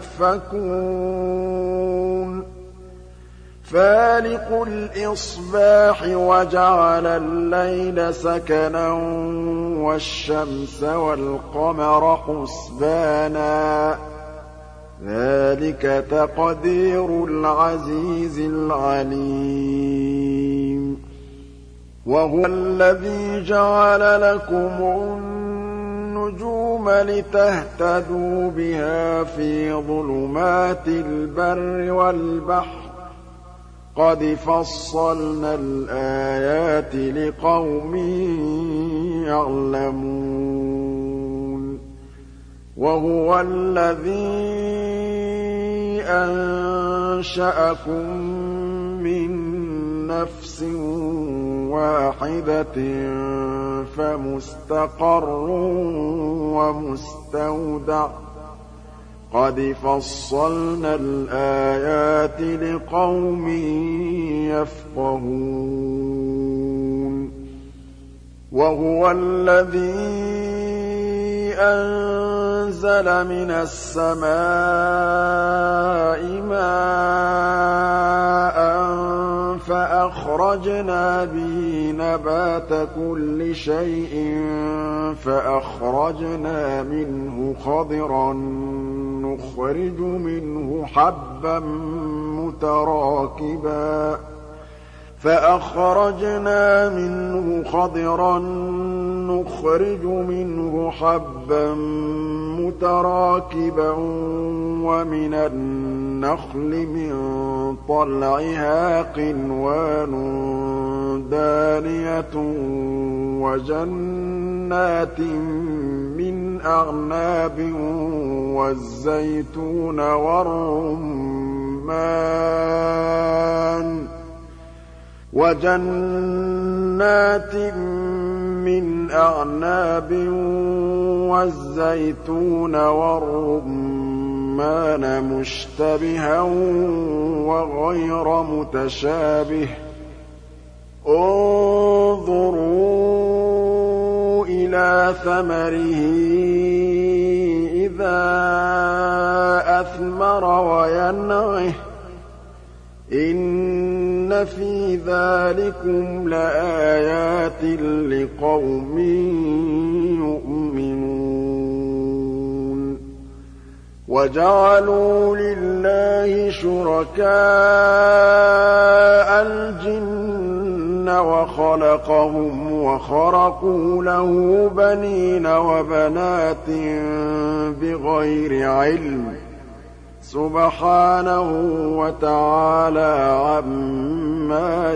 تُؤْفَكُونَ فَالِقُ الْإِصْبَاحِ وَجَعَلَ اللَّيْلَ سَكَنًا وَالشَّمْسَ وَالْقَمَرَ حُسْبَانًا ۚ ذَٰلِكَ تَقْدِيرُ الْعَزِيزِ الْعَلِيمِ وَهُوَ الَّذِي جَعَلَ لَكُمُ النُّجُومَ لِتَهْتَدُوا بِهَا فِي ظُلُمَاتِ الْبَرِّ وَالْبَحْرِ ۗ قَدْ فَصَّلْنَا الْآيَاتِ لِقَوْمٍ يَعْلَمُونَ وَهُوَ الَّذِي أَنشَأَكُم مِّن نَّفْسٍ وَاحِدَةٍ فَمُسْتَقَرٌّ وَمُسْتَوْدَعٌ ۗ قَدْ فَصَّلْنَا الْآيَاتِ لِقَوْمٍ يَفْقَهُونَ وَهُوَ الَّذِي أَنزَلَ مِنَ السَّمَاءِ مَاءً فَأَخْرَجْنَا بِهِ نَبَاتَ كُلِّ شَيْءٍ فَأَخْرَجْنَا مِنْهُ خَضِرًا نُّخْرِجُ مِنْهُ حَبًّا مُّتَرَاكِبًا فَأَخْرَجْنَا مِنْهُ خَضِرًا نُّخْرِجُ مِنْهُ حَبًّا مُّتَرَاكِبًا وَمِنَ النَّخْلِ مِن طَلْعِهَا قِنْوَانٌ دَانِيَةٌ وَجَنَّاتٍ مِّنْ أَعْنَابٍ وَالزَّيْتُونَ وَالرُّمَّانَ وَجَنَّاتٍ مِّنْ أَعْنَابٍ وَالزَّيْتُونَ وَالرُّمَّانَ مُشْتَبِهًا وَغَيْرَ مُتَشَابِهٍ ۗ انظُرُوا إِلَىٰ ثَمَرِهِ إِذَا أَثْمَرَ وَيَنْعِهِ ۚ إِنَّ فِي ذَٰلِكُمْ لَآيَاتٍ لِّقَوْمٍ يُؤْمِنُونَ وَجَعَلُوا لِلَّهِ شُرَكَاءَ الْجِنَّ وَخَلَقَهُمْ وَخَرَقُوا لَهُ بَنِينَ وَبَنَاتٍ بِغَيْرِ عِلْمٍ ۚ سُبْحَانَهُ وَتَعَالَىٰ عَمَّا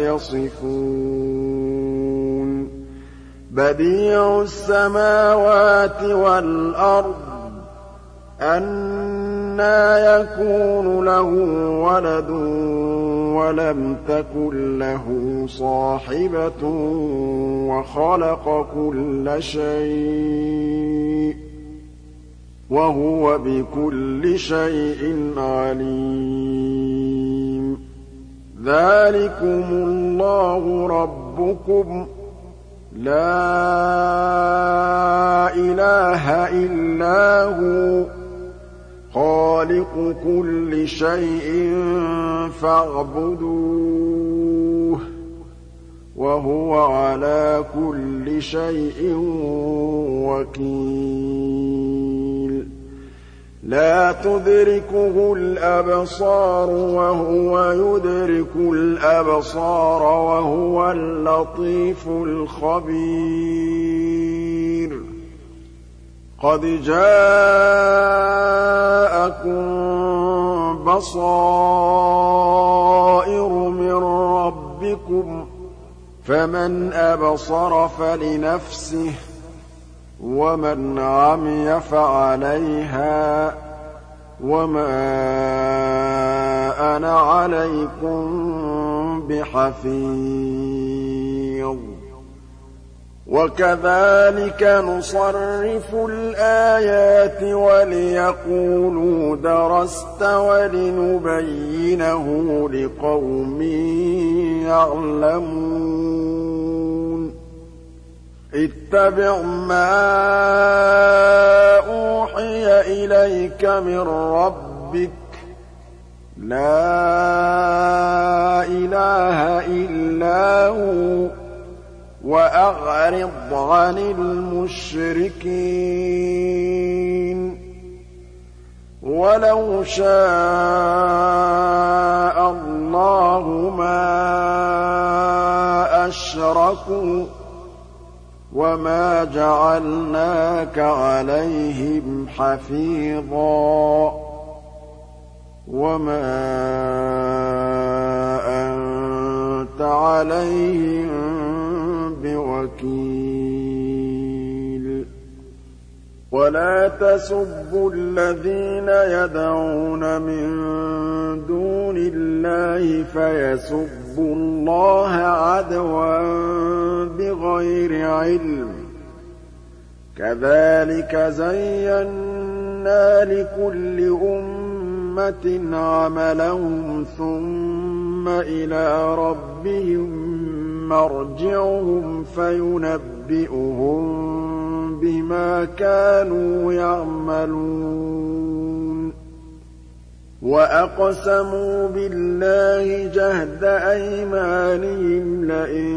يَصِفُونَ بَدِيعُ السَّمَاوَاتِ وَالْأَرْضِ أَنَّىٰ يَكُونُ لَهُ وَلَدٌ وَلَمْ تَكُن لَّهُ صَاحِبَةٌ وَخَلَقَ كُلَّ شَيْءٍ ۖ وَهُوَ بِكُلِّ شَيْءٍ عَلِيمٌ ذَٰلِكُمُ اللَّهُ رَبُّكُمْ لَا إِلَٰهَ إِلَّا هُوَ خَالِقُ كُلِّ شَيْءٍ فَاعْبُدُوهُ ۚ وَهُوَ عَلَىٰ كُلِّ شَيْءٍ وَكِيلٌ لَّا تُدْرِكُهُ الْأَبْصَارُ وَهُوَ يُدْرِكُ الْأَبْصَارَ وَهُوَ اللَّطِيفُ الْخَبِيرُ قَدْ جَاءَكُم بَصَائِرُ مِن رَّبِّكُمْ ۖ فَمَنْ أَبْصَرَ فَلِنَفْسِهِ ۖ وَمَنْ عَمِيَ فَعَلَيْهَا ۖ وَمَا أَنَا عَلَيْكُم بِحَفِيظٍ وَكَذَٰلِكَ نُصَرِّفُ الْآيَاتِ وَلِيَقُولُوا دَرَسْتَ وَلِنُبَيِّنَهُ لِقَوْمٍ يَعْلَمُونَ اتَّبِعْ مَا أُوحِيَ إِلَيْكَ مِن رَّبِّكَ ۖ لَا إِلَٰهَ إِلَّا هُوَ ۖ وَأَعْرِضْ عَنِ الْمُشْرِكِينَ وَلَوْ شَاءَ اللَّهُ مَا أَشْرَكُوا وَمَا جَعَلْنَاكَ عَلَيْهِمْ حَفِيظًا وَمَا أَنتَ عَلَيْهِم بِوَكِيلٍ وَلَا تَسُبُّوا الَّذِينَ يَدْعُونَ مِن دُونِ اللَّهِ فَيَسُبُّوا اللَّهَ عَدْوًا بِغَيْرِ عِلْمٍ ۗ كَذَٰلِكَ زَيَّنَّا لِكُلِّ أُمَّةٍ عَمَلَهُمْ ثُمَّ إِلَىٰ رَبِّهِم مَّرْجِعُهُمْ فَيُنَبِّئُهُم بِمَا كَانُوا يَعْمَلُونَ وَأَقْسَمُوا بِاللَّهِ جَهْدَ أَيْمَانِهِمْ لَئِن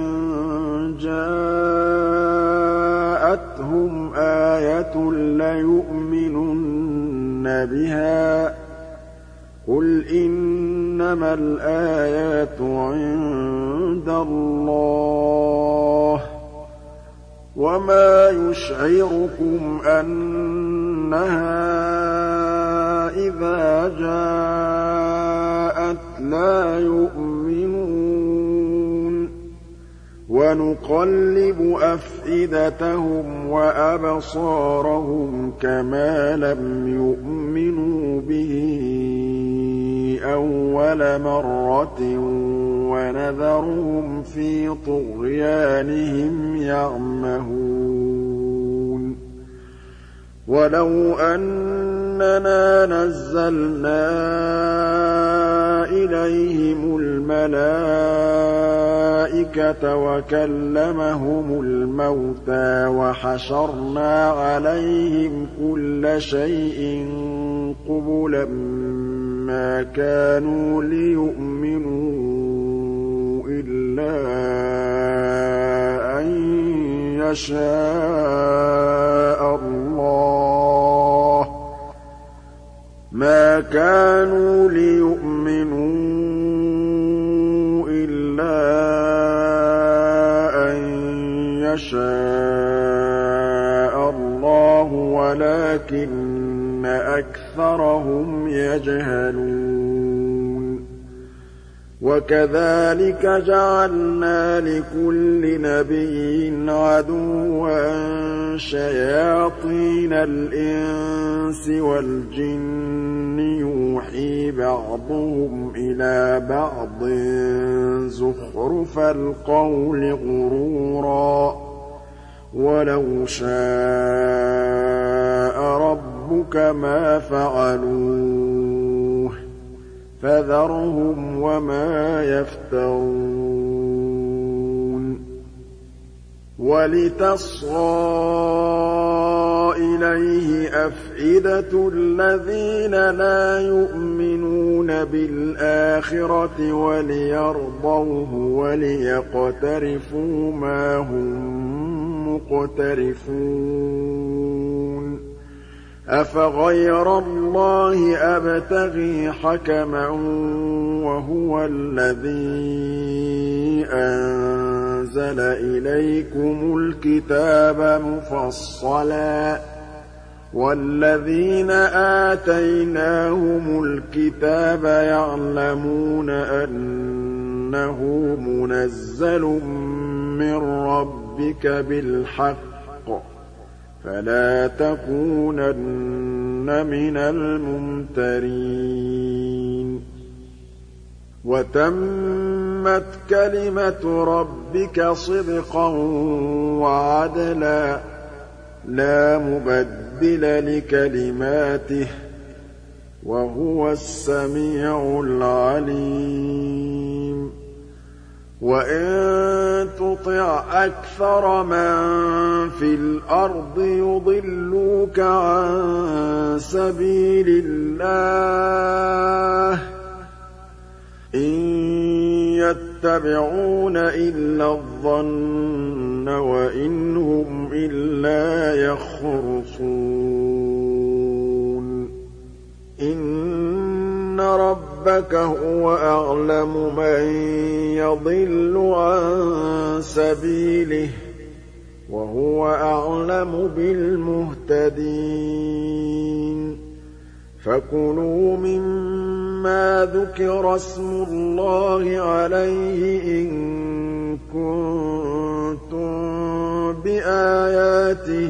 جَاءَتْهُمْ آيَةٌ لَّيُؤْمِنُنَّ بِهَا ۚ قُلْ إِنَّمَا الْآيَاتُ عِندَ اللَّهِ ۖ وَمَا يُشْعِرُكُمْ أَنَّهَا إِذَا جَاءَتْ لَا يُؤْمِنُونَ وَنُقَلِّبُ أَفْئِدَتَهُمْ وَأَبْصَارَهُمْ كَمَا لَمْ يُؤْمِنُوا بِهِ أَوَّلَ مَرَّةٍ وَنَذَرُهُمْ فِي طُغْيَانِهِمْ يَعْمَهُونَ وَلَوْ أَنَّنَا نَزَّلْنَا إِلَيْهِمُ الْمَلَائِكَةَ وَكَلَّمَهُمُ الْمَوْتَىٰ وَحَشَرْنَا عَلَيْهِمْ كُلَّ شَيْءٍ قُبُلًا مَّا كَانُوا لِيُؤْمِنُوا إِلَّا أَن يَشَاءَ اللَّهُ ۚ مَا كَانُوا لِيُؤْمِنُوا إِلَّا أَن يَشَاءَ اللَّهُ وَلَٰكِنَّ أَكْثَرَهُمْ يَجْهَلُونَ وَكَذَٰلِكَ جَعَلْنَا لِكُلِّ نَبِيٍّ عَدُوًّا شَيَاطِينَ الْإِنسِ وَالْجِنِّ يُوحِي بَعْضُهُمْ إِلَىٰ بَعْضٍ زُخْرُفَ الْقَوْلِ غُرُورًا ۚ وَلَوْ شَاءَ رَبُّكَ مَا فَعَلُوهُ فَذَرْهُمْ وَمَا يَفْتَرُونَ وَلِتَصْغَىٰ إِلَيْهِ أَفْئِدَةُ الَّذِينَ لَا يُؤْمِنُونَ بِالْآخِرَةِ وَلِيَرْضَوْهُ وَلِيَقْتَرِفُوا مَا هُم مُّقْتَرِفُونَ أَفَغَيْرَ اللَّهِ أَبْتَغِي حَكَمًا وَهُوَ الَّذِي أَنزَلَ إِلَيْكُمُ الْكِتَابَ مُفَصَّلًا ۚ وَالَّذِينَ آتَيْنَاهُمُ الْكِتَابَ يَعْلَمُونَ أَنَّهُ مُنَزَّلٌ مِّن رَّبِّكَ بِالْحَقِّ فَلَا تَكُونَنَّ مِنَ الْمُمْتَرِينَ وَتَمَّتْ كَلِمَةُ رَبِّكَ صِدْقًا وَعَدْلًا ۚ لَّا مُبَدِّلَ لِكَلِمَاتِهِ ۚ وَهُوَ السَّمِيعُ الْعَلِيمُ وَإِن تُطِعْ أَكْثَرَ مَن فِي الْأَرْضِ يُضِلُّوكَ عَن سَبِيلِ اللَّهِ ۚ إِن يَتَّبِعُونَ إِلَّا الظَّنَّ وَإِنْ هُمْ إِلَّا يَخْرُصُونَ إِنَّ رَبَّكَ هُوَ أَعْلَمُ مَن يَضِلُّ عَن سَبِيلِهِ ۖ وَهُوَ أَعْلَمُ بِالْمُهْتَدِينَ فَكُلُوا مِمَّا ذُكِرَ اسْمُ اللَّهِ عَلَيْهِ إِن كُنتُم بِآيَاتِهِ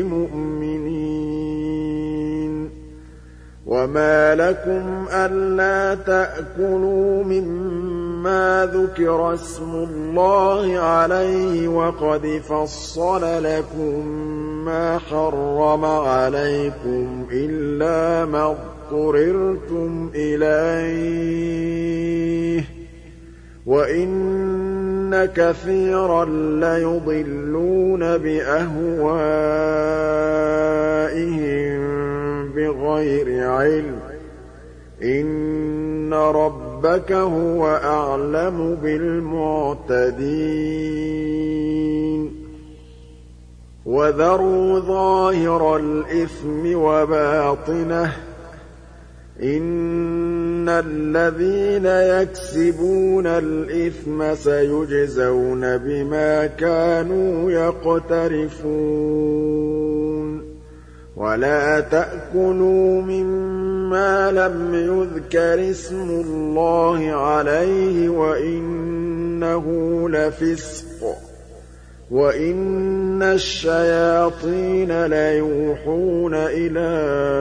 مُؤْمِنِينَ وَمَا لَكُمْ أَلَّا تَأْكُلُوا مِمَّا ذُكِرَ اسْمُ اللَّهِ عَلَيْهِ وَقَدْ فَصَّلَ لَكُم مَّا حَرَّمَ عَلَيْكُمْ إِلَّا مَا اضْطُرِرْتُمْ إِلَيْهِ ۗ وَإِنَّ كَثِيرًا لَّيُضِلُّونَ بِأَهْوَائِهِم بِغَيْرِ عِلْمٍ ۗ إِنَّ رَبَّكَ هُوَ أَعْلَمُ بِالْمُعْتَدِينَ وَذَرُوا ظَاهِرَ الْإِثْمِ وَبَاطِنَهُ ۚ إِنَّ الَّذِينَ يَكْسِبُونَ الْإِثْمَ سَيُجْزَوْنَ بِمَا كَانُوا يَقْتَرِفُونَ وَلَا تَأْكُلُوا مِمَّا لَمْ يُذْكَرِ اسْمُ اللَّهِ عَلَيْهِ وَإِنَّهُ لَفِسْقٌ ۗ وَإِنَّ الشَّيَاطِينَ لَيُوحُونَ إِلَىٰ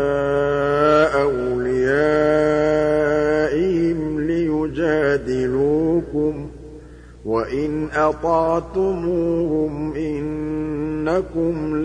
أَوْلِيَائِهِمْ لِيُجَادِلُوكُمْ ۖ وَإِنْ أَطَعْتُمُوهُمْ إِنَّكُمْ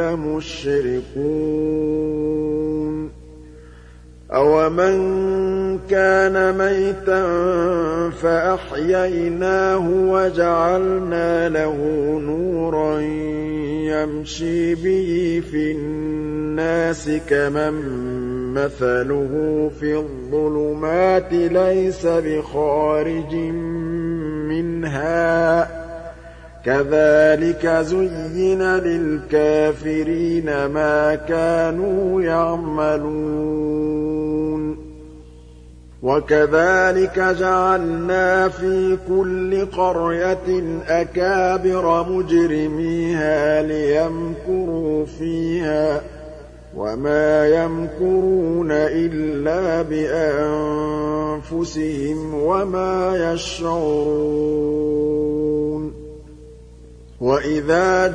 لَمُشْرِكُونَ أَوَمَن كَانَ مَيْتًا فَأَحْيَيْنَاهُ وَجَعَلْنَا لَهُ نُورًا يَمْشِي بِهِ فِي النَّاسِ كَمَن مَّثَلُهُ فِي الظُّلُمَاتِ لَيْسَ بِخَارِجٍ مِّنْهَا ۚ كَذَٰلِكَ زُيِّنَ لِلْكَافِرِينَ مَا كَانُوا يَعْمَلُونَ وَكَذَٰلِكَ جَعَلْنَا فِي كُلِّ قَرْيَةٍ أَكَابِرَ مُجْرِمِيهَا لِيَمْكُرُوا فِيهَا ۖ وَمَا يَمْكُرُونَ إِلَّا بِأَنفُسِهِمْ وَمَا يَشْعُرُونَ وَإِذَا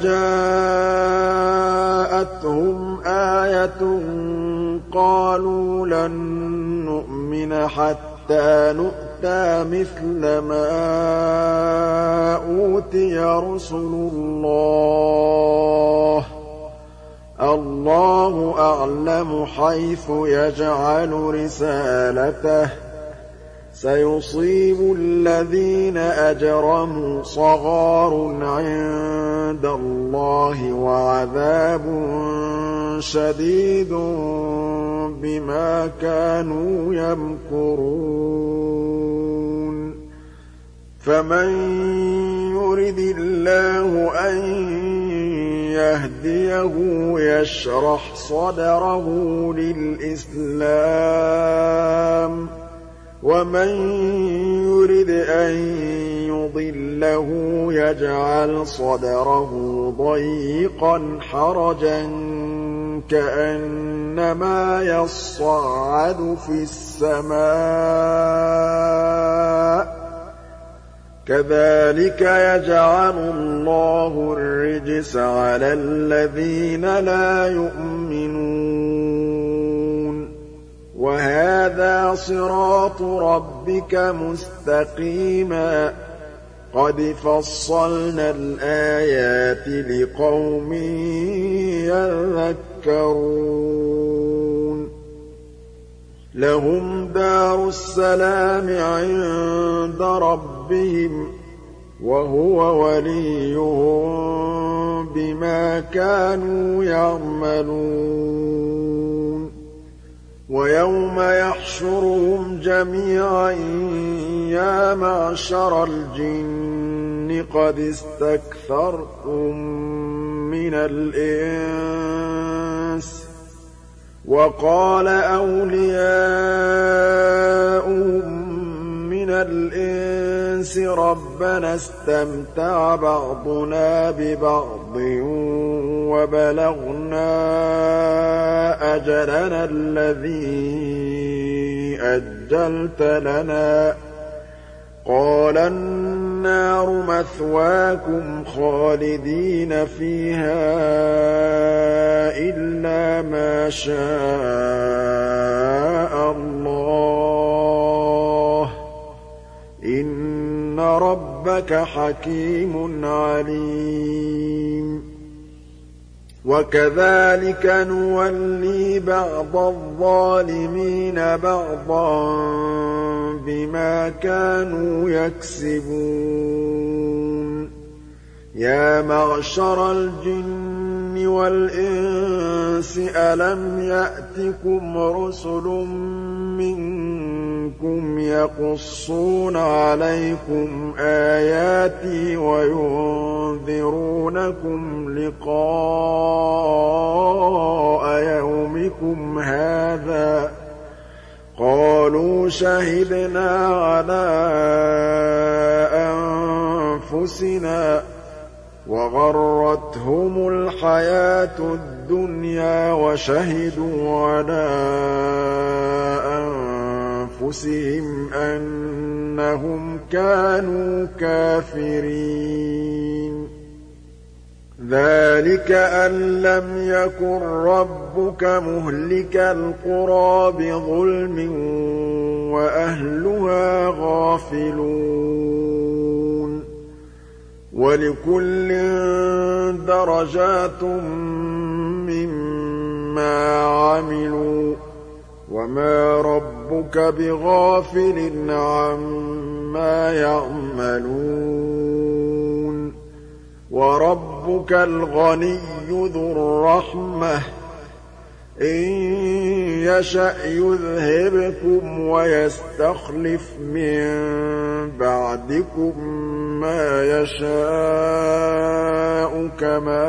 جَاءَتْهُمْ آيَةٌ قَالُوا لَن نُّؤْمِنَ حَتَّىٰ نُؤْتَىٰ مِثْلَ مَا أُوتِيَ رُسُلُ اللَّهِ ۘ اللَّهُ أَعْلَمُ حَيْثُ يَجْعَلُ رِسَالَتَهُ ۗ سَيُصِيبُ الَّذِينَ أَجْرَمُوا صَغَارٌ عِندَ اللَّهِ وَعَذَابٌ شَدِيدٌ بِمَا كَانُوا يَمْكُرُونَ فَمَن يُرِدِ اللَّهُ أَن يَهْدِيَهُ يَشْرَحْ صَدْرَهُ لِلْإِسْلَامِ ۖ وَمَن يُرِدْ أَن يُضِلَّهُ يَجْعَلْ صَدْرَهُ ضَيِّقًا حَرَجًا كَأَنَّمَا يَصَّعَّدُ فِي السَّمَاءِ ۚ كَذَٰلِكَ يَجْعَلُ اللَّهُ الرِّجْسَ عَلَى الَّذِينَ لَا يُؤْمِنُونَ وَهَٰذَا صِرَاطُ رَبِّكَ مُسْتَقِيمًا ۗ قَدْ فَصَّلْنَا الْآيَاتِ لِقَوْمٍ يَذَّكَّرُونَ لَهُمْ دَارُ السَّلَامِ عِندَ رَبِّهِمْ ۖ وَهُوَ وَلِيُّهُم بِمَا كَانُوا يَعْمَلُونَ وَيَوْمَ يَحْشُرُهُمْ جَمِيعًا يَا مَعْشَرَ الْجِنِّ قَدِ اسْتَكْثَرْتُم مِّنَ الْإِنسِ ۖ وَقَالَ أَوْلِيَاؤُهُم مِّنَ الْإِنسِ رَبَّنَا اسْتَمْتَعَ بَعْضُنَا بِبَعْضٍ وَبَلَغْنَا أَجَلَنَا الَّذِي أَجَّلْتَ لَنَا ۚ قَالَ النَّارُ مَثْوَاكُمْ خَالِدِينَ فِيهَا إِلَّا مَا شَاءَ اللَّهُ ۗ إِنَّ رَبَّكَ حَكِيمٌ عَلِيمٌ وَكَذَٰلِكَ نُوَلِّي بَعْضَ الظَّالِمِينَ بَعْضًا بِمَا كَانُوا يَكْسِبُونَ يَا مَعْشَرَ الْجِنِّ وَالْإِنسِ أَلَمْ يَأْتِكُمْ رُسُلٌ مِّنكُمْ يَقُصُّونَ عَلَيْكُمْ آيَاتِي وَيُنذِرُونَكُمْ لِقَاءَ يَوْمِكُمْ هَٰذَا ۚ قَالُوا شَهِدْنَا عَلَىٰ أَنفُسِنَا ۖ وَغَرَّتْهُمُ الْحَيَاةُ الدُّنْيَا وَشَهِدُوا عَلَىٰ أَنفُسِهِمْ أَنَّهُمْ كَانُوا كَافِرِينَ ذَٰلِكَ أَن لَّمْ يَكُن رَّبُّكَ مُهْلِكَ الْقُرَىٰ بِظُلْمٍ وَأَهْلُهَا غَافِلُونَ وَلِكُلٍّ دَرَجَاتٌ مِّمَّا عَمِلُوا ۚ وَمَا رَبُّكَ بِغَافِلٍ عَمَّا يَعْمَلُونَ وَرَبُّكَ الْغَنِيُّ ذُو الرَّحْمَةِ ۚ إِن يَشَأْ يُذْهِبْكُمْ وَيَسْتَخْلِفْ مِن بَعْدِكُم مَّا يَشَاءُ كَمَا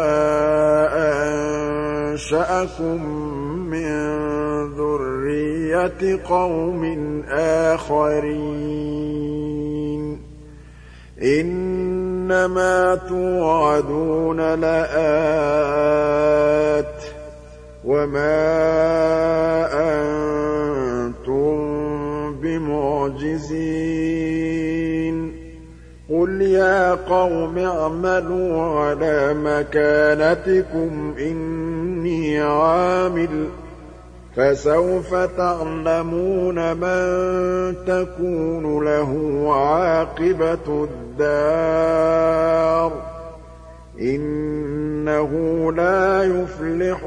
أَنشَأَكُم مِّن ذُرِّيَّةِ قَوْمٍ آخَرِينَ إِنَّمَا تُوعَدُونَ لَآتٍ ۖ وَمَا أَنتُم بِمُعْجِزِينَ قُلْ يَا قَوْمِ اعْمَلُوا عَلَىٰ مَكَانَتِكُمْ إِنِّي عَامِلٌ ۖ فَسَوْفَ تَعْلَمُونَ مَن تَكُونُ لَهُ عَاقِبَةُ الدَّارِ ۗ إِنَّهُ لَا يُفْلِحُ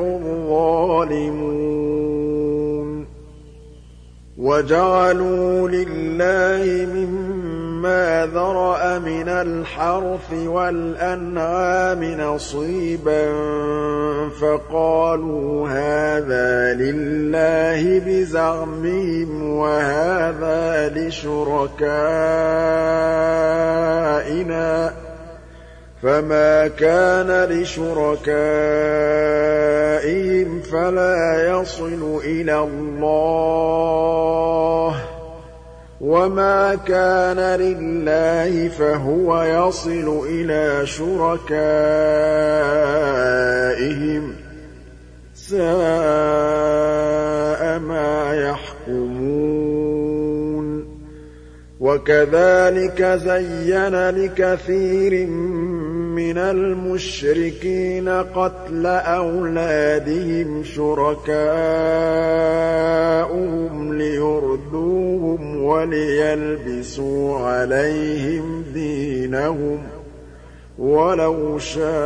الظَّالِمُونَ وَجَعَلُوا لِلَّهِ مِمَّا ذَرَأَ مِنَ الْحَرْثِ وَالْأَنْعَامِ نَصِيبًا فَقَالُوا هَٰذَا لِلَّهِ بِزَعْمِهِمْ وَهَٰذَا لِشُرَكَائِنَا ۖ فَمَا كَانَ لِشُرَكَائِهِمْ فَلَا يَصِلُ إِلَى اللَّهِ ۖ وَمَا كَانَ لِلَّهِ فَهُوَ يَصِلُ إِلَىٰ شُرَكَائِهِمْ ۗ سَاءَ مَا يَحْكُمُونَ وَكَذَٰلِكَ زَيَّنَ لِكَثِيرٍ مِّنَ الْمُشْرِكِينَ قَتْلَ أَوْلَادِهِمْ شُرَكَاؤُهُمْ لِيُرْدُوهُمْ وَلِيَلْبِسُوا عَلَيْهِمْ دِينَهُمْ ۖ وَلَوْ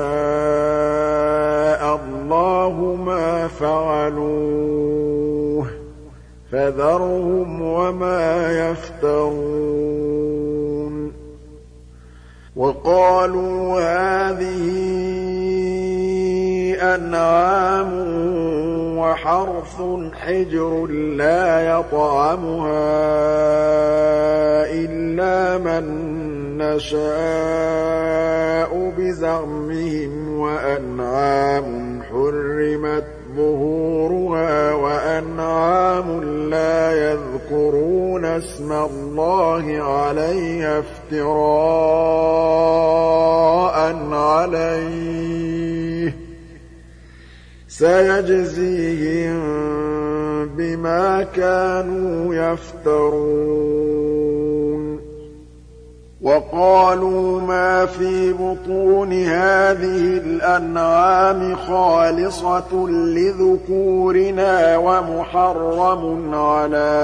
شَاءَ اللَّهُ مَا فَعَلُوهُ ۖ فَذَرْهُمْ وَمَا يَفْتَرُونَ وَقَالُوا هَٰذِهِ أَنْعَامٌ وَحَرْثٌ حِجْرٌ لَّا يَطْعَمُهَا إِلَّا مَن نَّشَاءُ بِزَعْمِهِمْ وَأَنْعَامٌ حُرِّمَتْ ظُهُورُهَا وَأَنْعَامٌ لَّا يَذْكُرُونَ اسْمَ اللَّهِ عَلَيْهَا افْتِرَاءً عَلَيْهِ ۚ سَيَجْزِيهِم بِمَا كَانُوا يَفْتَرُونَ وَقَالُوا مَا فِي بُطُونِ هَٰذِهِ الْأَنْعَامِ خَالِصَةٌ لِّذُكُورِنَا وَمُحَرَّمٌ عَلَىٰ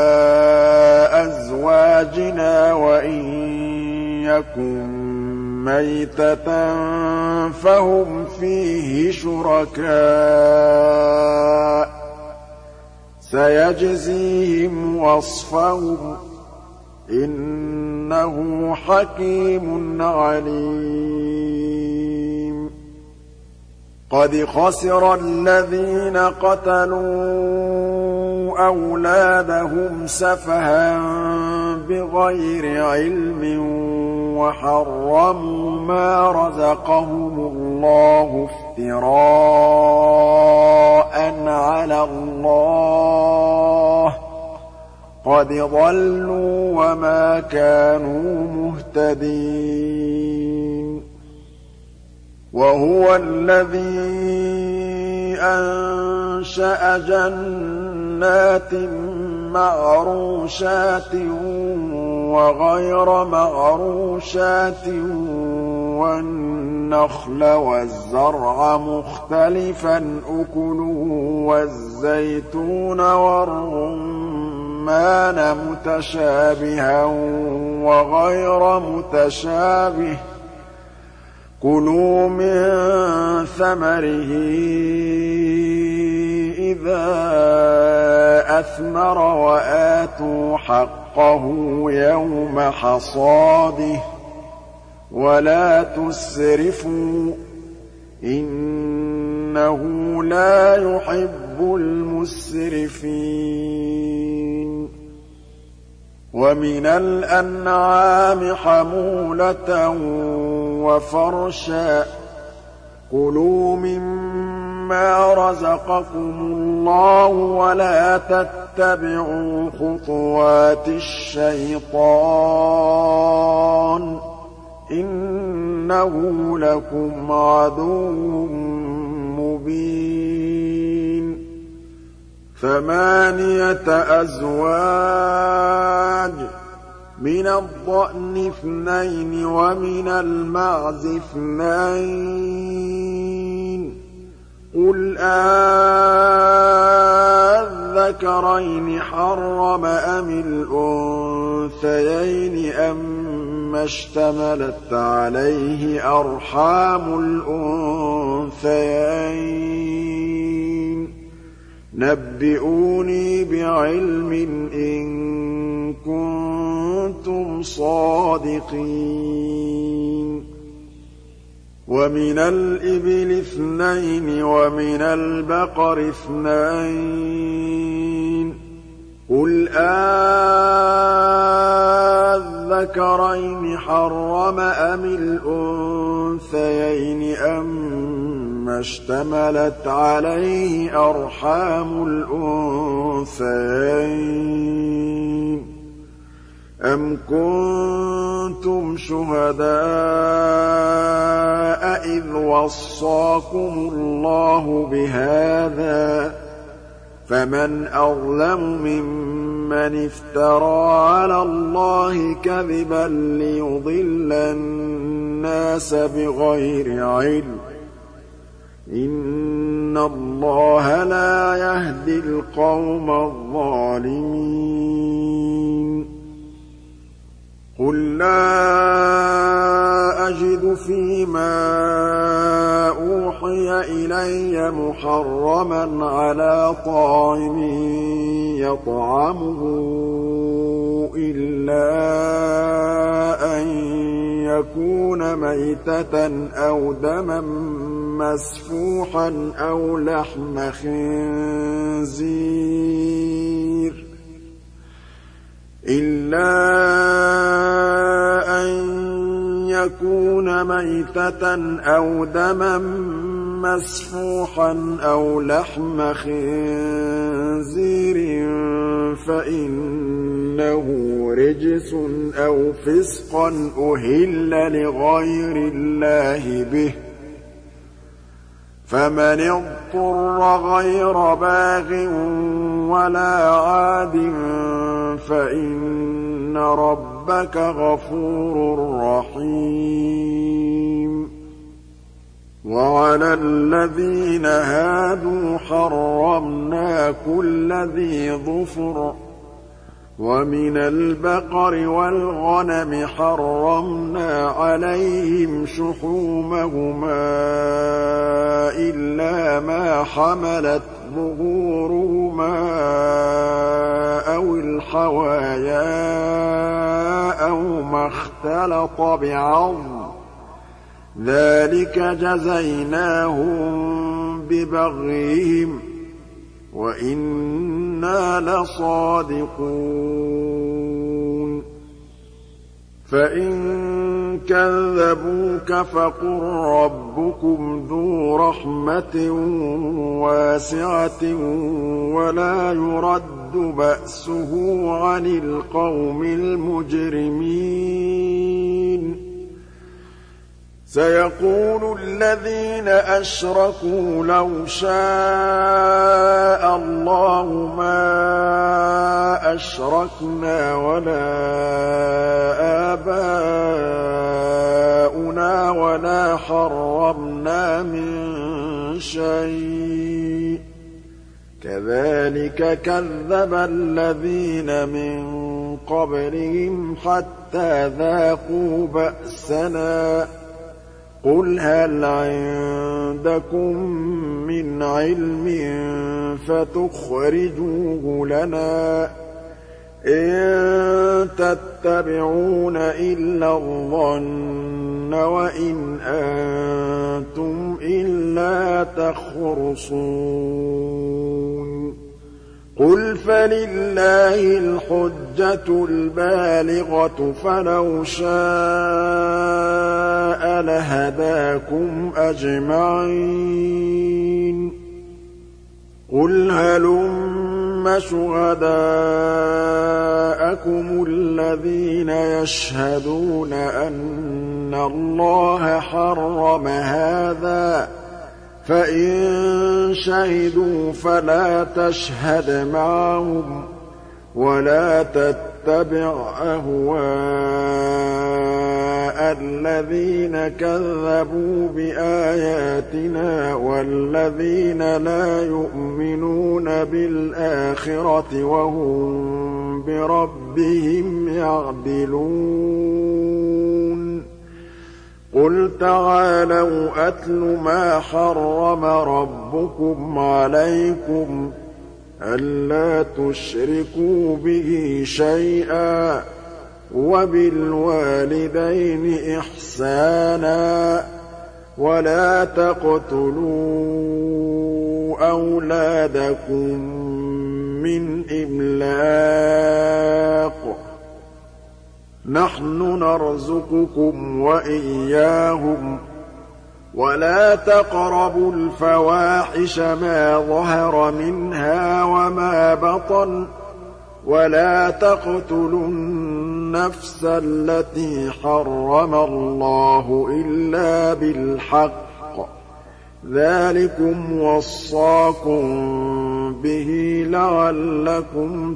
أَزْوَاجِنَا وَإِن يَكُن مَّيْتَةً فَهُمْ فِيهِ شُرَكَاءُ ۚ سَيَجْزِيهِمْ وَصْفَهُمْ ۚ إِنَّهُ حَكِيمٌ عَلِيمٌ قَدْ خَسِرَ الَّذِينَ قَتَلُوا أَوْلَادَهُمْ سَفَهًا بِغَيْرِ عِلْمٍ وَحَرَّمُوا مَا رَزَقَهُمُ اللَّهُ افْتِرَاءً عَلَى اللَّهِ ۚ قَدْ ضَلُّوا وَمَا كَانُوا مُهْتَدِينَ وَهُوَ الَّذِي أَنشَأَ جَنَّاتٍ مَّعْرُوشَاتٍ وَغَيْرَ مَعْرُوشَاتٍ وَالنَّخْلَ وَالزَّرْعَ مُخْتَلِفًا أُكُلُهُ وَالزَّيْتُونَ وَالرُّمَّانَ مُتَشَابِهًا وَغَيْرَ مُتَشَابِهٍ ۚ كُلُوا مِن ثَمَرِهِ إِذَا أَثْمَرَ وَآتُوا حَقَّهُ يَوْمَ حَصَادِهِ ۖ وَلَا تُسْرِفُوا ۚ إِنَّهُ لَا يُحِبُّ الْمُسْرِفِينَ وَمِنَ الْأَنْعَامِ حَمُولَةً وَفَرْشًا ۚ كُلُوا مِمَّا رَزَقَكُمُ اللَّهُ وَلَا تَتَّبِعُوا خُطُوَاتِ الشَّيْطَانِ ۚ إِنَّهُ لَكُمْ عَدُوٌّ مُّبِينٌ ثمانية أزواج من الضأن اثنين ومن المعز اثنين قل آلذكرين حرم أم الأنثيين أما اشتملت عليه أرحام الأنثيين نبئوني بعلم إن كنتم صادقين ومن الإبل اثنين ومن البقر اثنين قل آلذكرين حرم أم الأنثيين أما اشتملت عليه أرحام الأنثيين أم كنتم شهداء إذ وصاكم الله بهذا فمن أظلم ممن افترى على الله كذبا ليضل الناس بغير علم إن الله لا يهدي القوم الظالمين قل لا أجد فيما أوحي إلي محرما على طاعم يطعمه إلا أن يكون ميتة أو دما مسفوحا أو لحم خنزير إلا أن يكون ميتة أو دما مسفوحا أو لحم خنزير فإنه رجس أو فسقا أهل لغير الله به فمن اضطر غير باغ ولا عاد فإن ربك غفور رحيم وعلى الذين هادوا حرمنا كل ذي ظفر ومن البقر والغنم حرمنا عليهم شحومهما إلا ما حملت ظهورهما أو الحوايا أو ما اختلط بعظم ذلك جزيناهم ببغيهم وإنا لصادقون فإن كذبوك فقل ربكم ذو رحمة واسعة ولا يرد بأسه عن القوم المجرمين سيقول الذين أشركوا لو شاء الله ما أشركنا ولا آباؤنا ولا حرمنا من شيء كذلك كذب الذين من قبلهم حتى ذاقوا بأسنا قل هل عندكم من علم فتخرجوه لنا إن تتبعون إلا الظن وإن أنتم إلا تخرصون قل فلله الحجة البالغة فلو شاء لهداكم أجمعين قل هلم شهداءكم الذين يشهدون أن الله حرم هذا فإن شهدوا فلا تشهد معهم ولا تتبع أهواء الذين كذبوا بآياتنا والذين لا يؤمنون بالآخرة وهم بربهم يعدلون قل تعالوا أتل ما حرم ربكم عليكم ألا تشركوا به شيئا وبالوالدين إحسانا ولا تقتلوا أولادكم من إملاق نحن نرزقكم وإياهم ولا تقربوا الفواحش ما ظهر منها وما بطن ولا تقتلوا النفس التي حرم الله إلا بالحق ذلكم وصاكم به لعلكم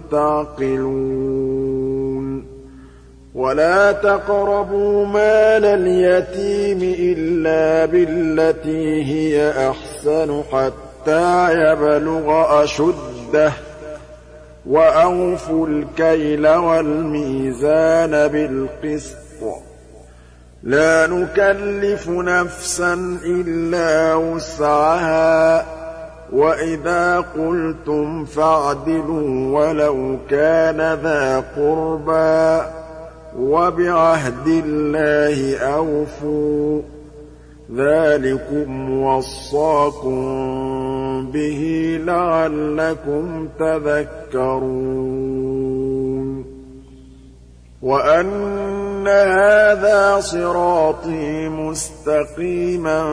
تعقلون ولا تقربوا مال اليتيم إلا بالتي هي أحسن حتى يبلغ أشده وأوفوا الكيل والميزان بالقسط لا نكلف نفسا إلا وسعها وإذا قلتم فاعدلوا ولو كان ذا قربى وبعهد الله أوفوا ذلكم وصاكم به لعلكم تذكرون وأن هذا صراطي مستقيما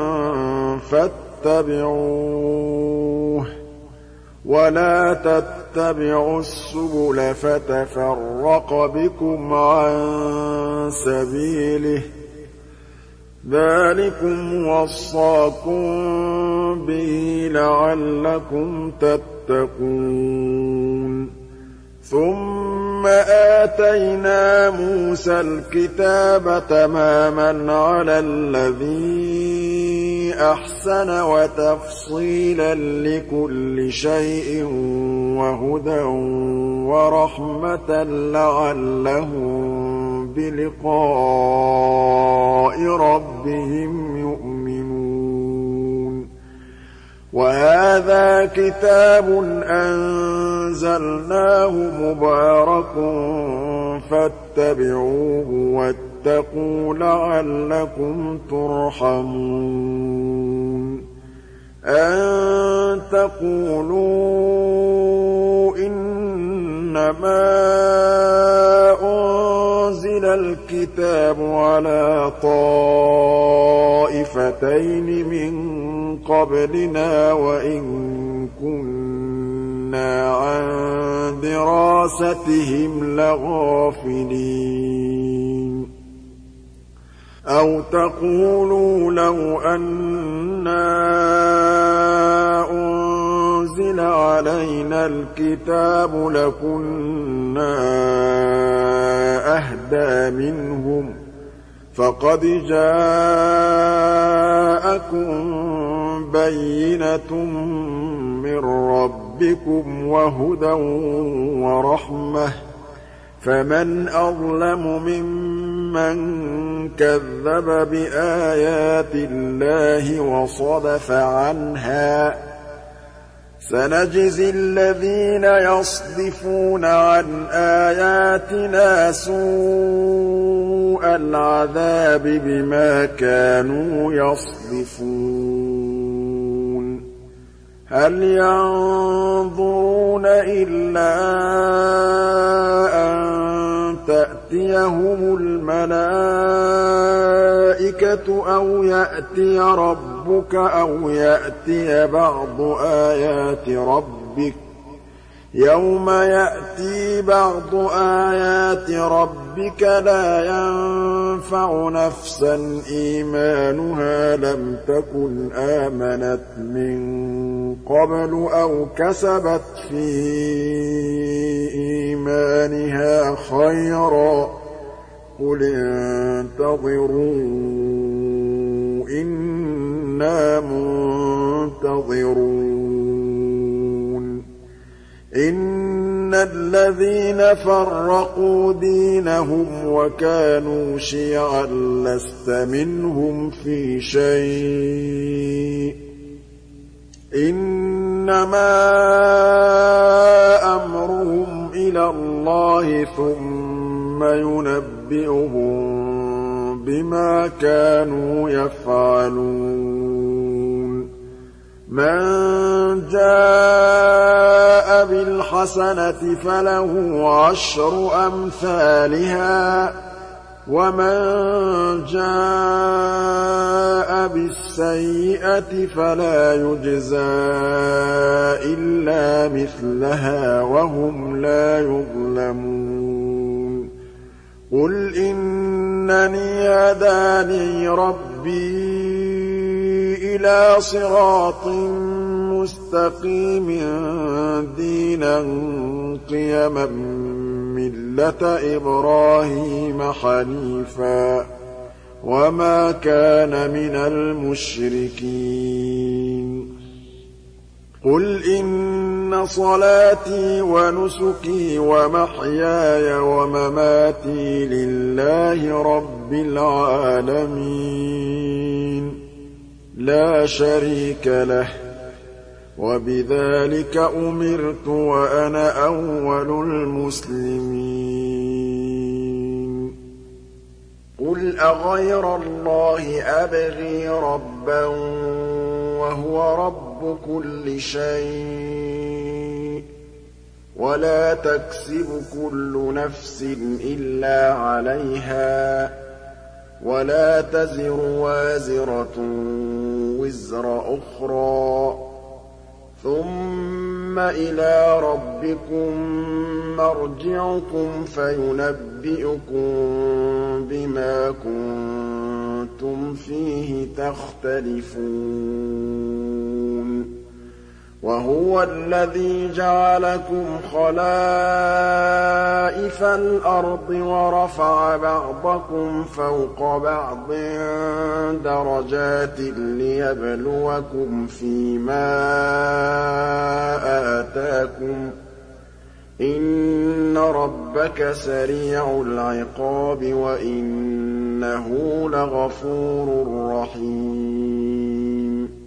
فاتبعوه ولا تتبعوا السبل فتفرق بكم عن سبيله ذلكم وصاكم به لعلكم تتقون ثم آتينا موسى الكتاب تماما على الذي أحسن وتفصيلا لكل شيء وهدى ورحمة لعلهم بلقاء ربهم يؤمنون وهذا كتاب أنزلناه مبارك فاتبعوه واتقوا لعلكم ترحمون أن تقولوا إنما أنزل الكتاب على طائفتين من قبلنا وإن كنا عن دراستهم لغافلين أو تقولوا لو أنا أنزل علينا الكتاب لكنا أهدى منهم فقد جاءكم بينة من ربكم وهدى ورحمة فمن أظلم ممن كذب بآيات الله وصدف عنها سنجزي الذين يصدفون عن آياتنا سوء العذاب بما كانوا يصدفون هل ينظرون إلا أن تأتيهم الملائكة أو يأتي ربك أو يأتي بعض آيات ربك يَوْمَ يَأْتِي بَعْضُ آيَاتِ رَبِّكَ لَا يَنفَعُ نَفْسًا إِيمَانُهَا لَمْ تَكُنْ آمَنَتْ مِن قَبْلُ أَوْ كَسَبَتْ فِي إِيمَانِهَا خَيْرًا ۗ قُلِ انتَظِرُوا إِنَّا مُنتَظِرُونَ إِنَّ الَّذِينَ فَرَّقُوا دِينَهُمْ وَكَانُوا شِيَعًا لَّسْتَ مِنْهُمْ فِي شَيْءٍ ۚ إِنَّمَا أَمْرُهُمْ إِلَى اللَّهِ ثُمَّ يُنَبِّئُهُم بِمَا كَانُوا يَفْعَلُونَ مَن جَاءَ بِالْحَسَنَةِ فَلَهُ عَشْرُ أَمْثَالِهَا ۖ وَمَن جَاءَ بِالسَّيِّئَةِ فَلَا يُجْزَىٰ إِلَّا مِثْلَهَا وَهُمْ لَا يُظْلَمُونَ قُلْ إِنَّنِي هَدَانِي رَبِّي إِلَىٰ صِرَاطٍ مُّسْتَقِيمٍ دِينًا قِيَمًا مِّلَّةَ إِبْرَاهِيمَ حَنِيفًا ۖ وَمَا كَانَ مِنَ الْمُشْرِكِينَ قُلْ إِنَّ صَلَاتِي وَنُسُكِي وَمَحْيَايَ وَمَمَاتِي لِلَّهِ رَبِّ الْعَالَمِينَ لَا شَرِيكَ لَهُ ۖ وَبِذَٰلِكَ أُمِرْتُ وَأَنَا أَوَّلُ الْمُسْلِمِينَ قُلْ أَغَيْرَ اللَّهِ أَبْغِي رَبًّا وَهُوَ رَبُّ كُلِّ شَيْءٍ ۖ وَلَا تَكْسِبُ كُلُّ نَفْسٍ إِلَّا عَلَيْهَا ۖ وَلَا تَزِرُ وَازِرَةٌ وِزْرَ أُخْرَىٰ ۗ ثُمَّ إِلَىٰ رَبِّكُم مَّرْجِعُكُمْ فَيُنَبِّئُكُم بِمَا كُنتُمْ فِيهِ تَخْتَلِفُونَ وَهُوَ الَّذِي جَعَلَكُمْ خَلَائِفَ الْأَرْضِ وَرَفَعَ بَعْضَكُمْ فَوْقَ بَعْضٍ دَرَجَاتٍ لِّيَبْلُوَكُمْ فِيمَا آتَاكُمْ ۗ إِنَّ رَبَّكَ سَرِيعُ الْعِقَابِ وَإِنَّهُ لَغَفُورٌ رَّحِيمٌ